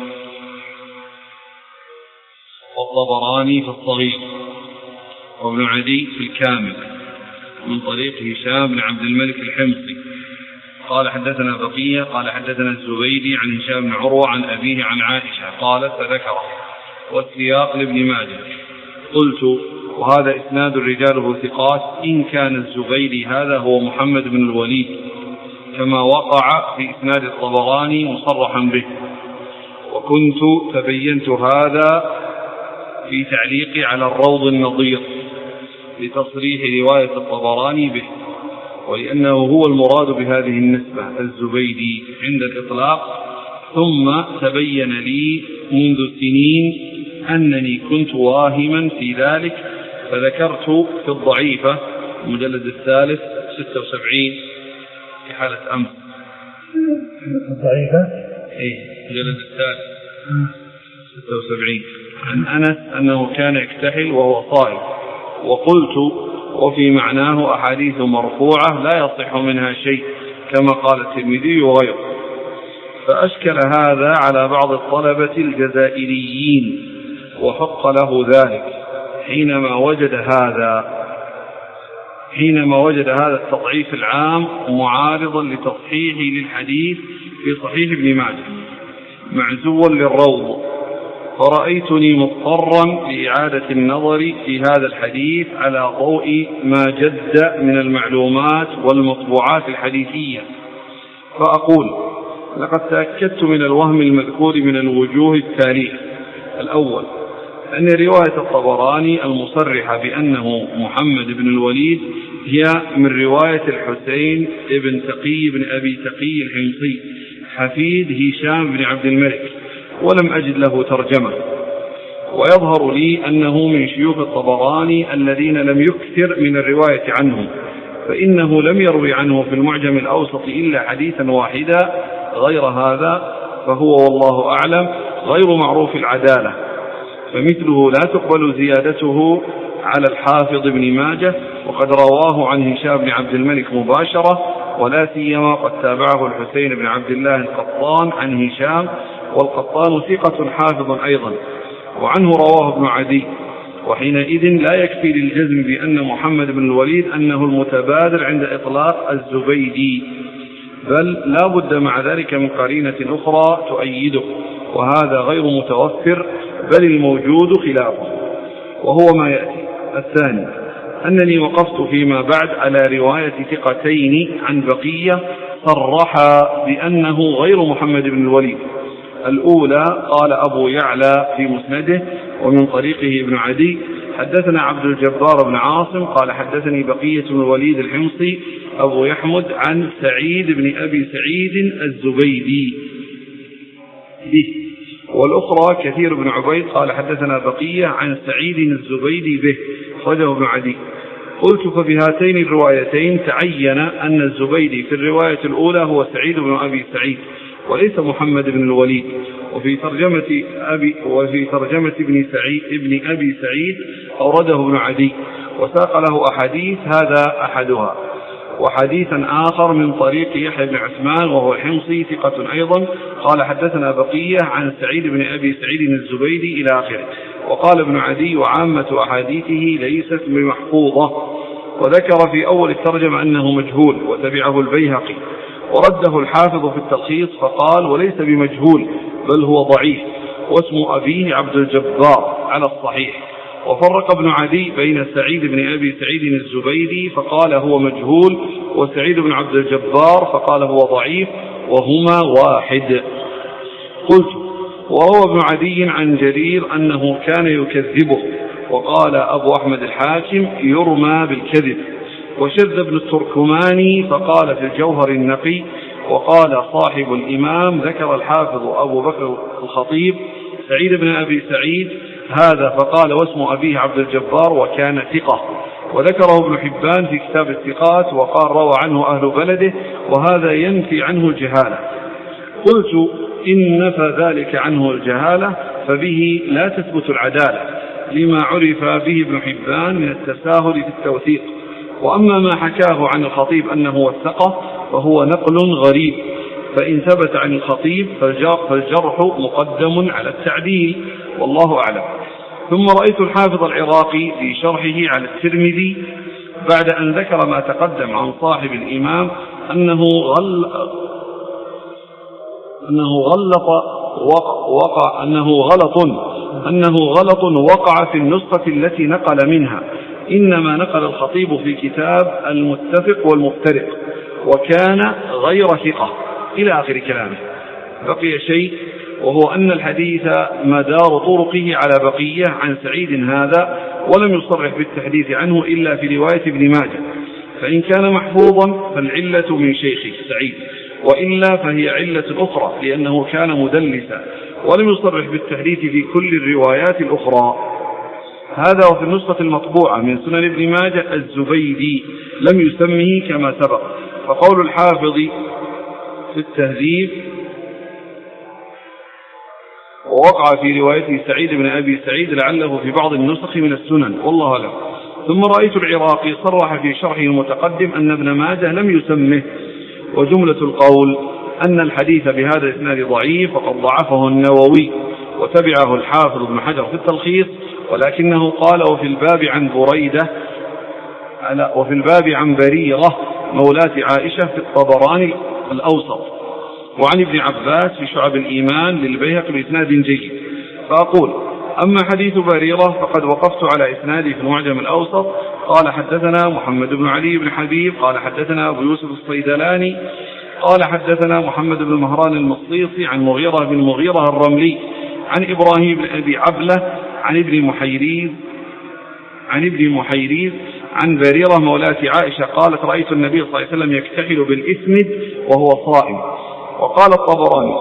والطبراني في الصغير وابن عدي في الكامل من طريق هشام بن عبد الملك الحمصي قال حدثنا بقية قال حدثنا الزبيدي عن هشام بن عروة عن أبيه عن عائشة قالت فذكره، والسياق لابن ماجه. قلت: وهذا إسناد رجاله ثقات، إن كان الزبيدي هذا هو محمد بن الوليد كما وقع في إسناد الطبراني مصرحا به، وكنت تبينت هذا في تعليقي على الروض النظير لتصريح رواية الطبراني به، ولأنه هو المراد بهذه النسبة الزبيدي عند الإطلاق. ثم تبين لي منذ سنين أنني كنت واهما في ذلك، فذكرت في الضعيفة المجلد الثالث ستة وسبعين في حالة أمس. الضعيفة إيه المجلد الثالث ستة وسبعين عن أنس أنه كان يكتحل وهو صائم، وقلت: وفي معناه أحاديث مرفوعة لا يصح منها شيء كما قال الترمذي وغيره. فأشكل هذا على بعض الطلبة الجزائريين وحق له ذلك حينما وجد هذا حينما وجد هذا التضعيف العام معارضا لتصحيحه للحديث في صحيح ابن ماجه معزوا للروض، فرأيتني مضطرا لإعادة النظر في هذا الحديث على ضوء ما جد من المعلومات والمطبوعات الحديثية، فأقول: لقد تأكدت من الوهم المذكور من الوجوه التالية. الأول: أن رواية الطبراني المصرحة بأنه محمد بن الوليد هي من رواية الحسين بن تقي بن أبي تقي الحمصي حفيد هشام بن عبد الملك، ولم أجد له ترجمة. ويظهر لي أنه من شيوخ الطبراني الذين لم يكثر من الرواية عنهم، فإنه لم يروي عنه في المعجم الأوسط إلا حديثا واحدا، غير هذا فهو والله أعلم غير معروف العدالة، فمثله لا تقبل زيادته على الحافظ ابن ماجه، وقد رواه عن هشام بن عبد الملك مباشرة، ولا سيما قد تابعه الحسين بن عبد الله القطان عن هشام، والقطان ثقة حافظ أيضا، وعنه رواه ابن عدي. وحينئذ لا يكفي للجزم بأن محمد بن الوليد أنه المتبادر عند إطلاق الزبيدي، بل لا بد مع ذلك من قرينة أخرى تؤيده، وهذا غير متوفر، بل الموجود خلافه، وهو ما يأتي. الثاني: أنني وقفت فيما بعد على رواية ثقتين عن بقية صرحا بأنه غير محمد بن الوليد. الأولى قال أبو يعلى في مسنده ومن طريقه ابن عدي: حدثنا عبد الجبار بن عاصم قال حدثني بقية بن الوليد الحمصي أبو يحمد عن سعيد بن أبي سعيد الزبيدي به. والأخرى كثير بن عبيد قال حدثنا بقية عن سعيد الزبيدي به، أخرجه ابن عدي. قلت: ففي هاتين الروايتين تعين أن الزبيدي في الرواية الأولى هو سعيد بن أبي سعيد وليس محمد بن الوليد، وفي ترجمة أبي وفي ترجمة ابن سعيد ابن أبي سعيد أورده ابن عدي، وساق له أحاديث، هذا أحدها. وحديثا آخر من طريق يحيى بن عثمان وهو الحمصي ثقة أيضا قال حدثنا بقية عن سعيد بن أبي سعيد الزبيدي إلى آخره. وقال ابن عدي وعامة أحاديثه ليست بمحفوظة. وذكر في أول الترجمة أنه مجهول، وتبعه البيهقي، ورده الحافظ في التلخيص فقال وليس بمجهول بل هو ضعيف، واسم أبيه عبد الجبار على الصحيح. وفرق ابن عدي بين سعيد بن أبي سعيد الزبيدي فقال هو مجهول، وسعيد بن عبد الجبار فقال هو ضعيف، وهما واحد. قلت وهو ابن عدي عن جرير أنه كان يكذبه، وقال أبو أحمد الحاكم يرمى بالكذب. وشذ ابن التركماني فقال في الجوهر النقي، وقال صاحب الإمام ذكر الحافظ أبو بكر الخطيب سعيد بن أبي سعيد هذا فقال واسم أبيه عبد الجبار وكان ثقة. وذكره ابن حبان في كتاب الثقات وقال روى عنه أهل بلده، وهذا ينفي عنه الجهالة. قلت إن نفى ذلك عنه الجهالة فبه لا تثبت العدالة لما عرف به ابن حبان من التساهل في التوثيق. وأما ما حكاه عن الخطيب أنه وثقه فهو نقل غريب، فإن ثبت عن الخطيب فالجرح مقدم على التعديل، والله أعلم. ثم رأيت الحافظ العراقي في شرحه على الترمذي بعد أن ذكر ما تقدم عن صاحب الإمام أنه غل أنه غلط وقع أنه غلط أنه غلط وقع في النسخة التي نقل منها، إنما نقل الخطيب في كتاب المتفق والمفترق وكان غير ثقة إلى آخر كلامه. بقي شيء وهو أن الحديث مدار طرقه على بقية عن سعيد هذا، ولم يصرح بالتحديث عنه إلا في رواية ابن ماجه، فإن كان محفوظا فالعلة من شيخه سعيد، وإلا فهي علة أخرى لأنه كان مدلسا ولم يصرح بالتحديث في كل الروايات الأخرى. هذا وفي النسخة المطبوعة من سنن ابن ماجه الزبيدي لم يسمه كما سبق. فقول الحافظ في التهذيب ووقع في روايته سعيد بن أبي سعيد لعله في بعض النسخ من السنن، والله أعلم. ثم رأيت العراقي صرح في شرحه المتقدم أن ابن ماجه لم يسمه، وجملة القول أن الحديث بهذا الإسناد ضعيف وقد ضعفه النووي، وتبعه الحافظ ابن حجر في التلخيص، ولكنه قال وفي الباب عن بريدة وفي الباب عن بريرة مولاة عائشة في الطبراني الأوسط، وعن ابن عباس في شعب الإيمان للبيهقي بإسناد جيد. فأقول أما حديث بريرة فقد وقفت على إسناده في المعجم الأوسط. قال حدثنا محمد بن علي بن حبيب قال حدثنا أبو يوسف الصيدلاني قال حدثنا محمد بن مهران المصيصي عن مغيرة بن مغيرة الرملي عن إبراهيم بن أبي عبلة عن ابن محيريز عن ابن محيريز عن بريرة مولاة عائشة قالت رأيت النبي صلى الله عليه وسلم يكتحل بالإسمد وهو صائم. وقال الطبراني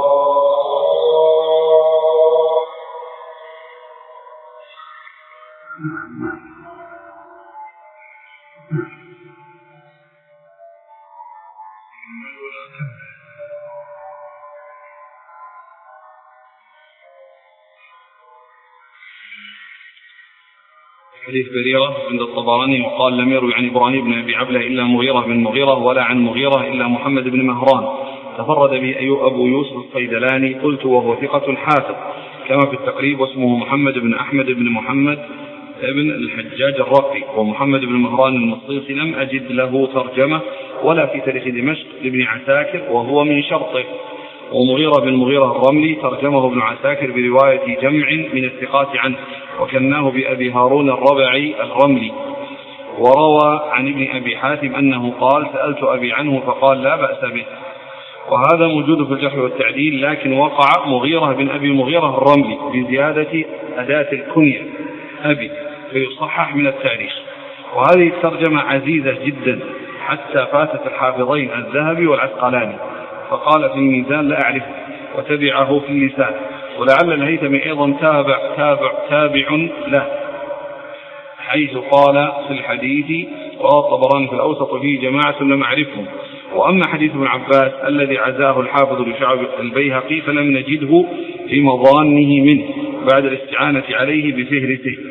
حديث بريرة عند الطبراني وقال لم يروي عن إبراهيم بن أبي عبلة إلا مغيرة بن مغيرة ولا عن مغيرة إلا محمد بن مهران تفرد به أبو يوسف الصيدلاني. قلت وهو ثقة حافظ كما في التقريب، واسمه محمد بن أحمد بن محمد بن الحجاج الرقي. ومحمد بن مهران المصيصي لم أجد له ترجمة ولا في تاريخ دمشق لابن عساكر وهو من شرطه. ومغيرة بن مغيرة الرملي ترجمه ابن عساكر برواية جمع من الثقات عنه وكناه بأبي هارون الربعي الرملي. وروى عن ابن أبي حاتم أنه قال سألت أبي عنه فقال لا بأس به. وهذا موجود في الجرح والتعديل، لكن وقع مغيرة بن أبي مغيرة الرملي بزيادة أداة الكنية أبي فيصحح من التاريخ. وهذه الترجمة عزيزة جدا حتى فاتت الحافظين الذهبي والعسقلاني، فقال في الميزان لا أعرف، وتبعه في اللسان. ولعل الهيثمي أيضا تابع تابع تابع له حيث قال في الحديث والطبراني في الأوسط فيه جماعة لم أعرفهم. وأما حديث ابن عباس الذي عزاه الحافظ لشعب البيهقي فلم نجده في مظانه منه بعد الاستعانة عليه بفهرسه،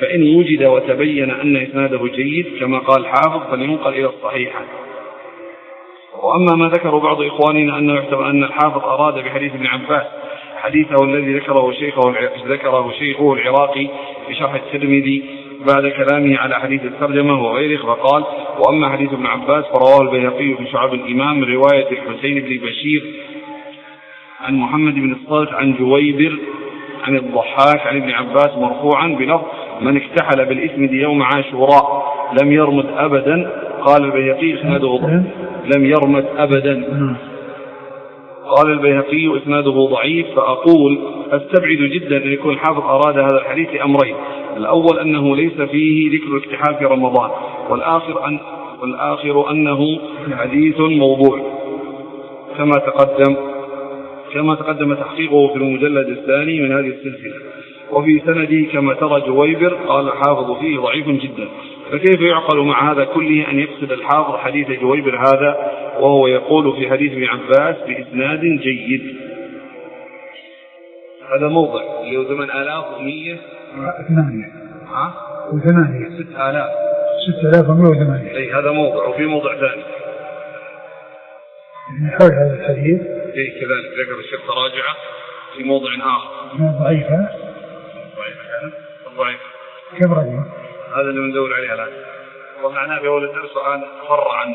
فإن وجد وتبين أن إسناده جيد كما قال الحافظ فلينقل إلى الصحيحة. وأما ما ذكر بعض إخواننا أنه يحتمل أن الحافظ أراد بحديث ابن عباس حديثه الذي ذكره شيخه ذكره شيخه العراقي في شرح الترمذي بعد كلامه على حديث الترجمة وغيره، فقال: وأما حديث ابن عباس فرواه البيهقي في شعب الإمام من رواية الحسين بن بشير عن محمد بن الصالح عن جويبر عن الضحاك عن ابن عباس مرفوعا بلفظ: من اكتحل بالإسمد يوم عاشوراء لم يرمد أبدا. قال البيهقي إسناده لم يرمد أبدا. قال البيهقي إسناده ضعيف. فأقول أستبعد جدا أن يكون الحافظ أراد هذا الحديث لأمرين: الأول أنه ليس فيه ذكر الاكتحال في رمضان، والآخر, أن والآخر أنه حديث موضوع كما تقدم كما تقدم تحقيقه في المجلد الثاني من هذه السلسلة. وفي سنده كما ترى جويبر قال الحافظ فيه ضعيف جدا. فكيف يعقل مع هذا كله أن يقصد الحافظ حديث جويبر هذا وهو يقول في حديث ابن عباس بإسناد جيد؟ هذا موضع اللي هو ثمان آلاف ومية ثمانية ها وثمانية ست آلاف ست آلاف ومية وثمانية. أي هذا موضع. وفي موضع ثاني حول هذا الحديث أي كذلك ذكر الشيخ راجعة في موضع آخر ضعيفة ضعيفة ضعيفة كم رجل هذا اللي بندور عليه الآن. ومعناه في أول الدرس الآن فر عنا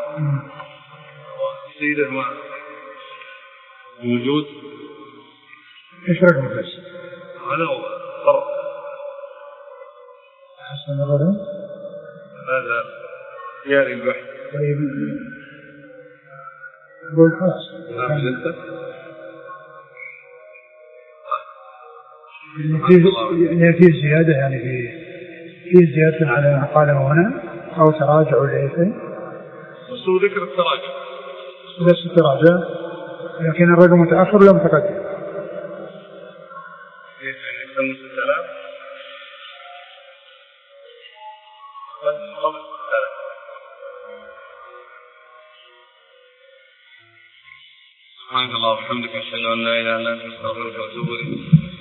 سيده ما موجود. إيش رقم بس؟ هذا هو فر حسن الرقم هذا جاري البحث. طيب أقول خلاص يعني في زيادة يعني في في زيادة على ما قاله هنا أو تراجع ليس وسوء ذكر التراجع بس التراجع، لكن الرقم متأخر ولا متقدم؟ ليس يعني أكثر من ستة آلاف قبل ستة آلاف. سبحانك اللهم وبحمدك أشهد أن لا إله إلا أنت أستغفرك وأتوب إليك.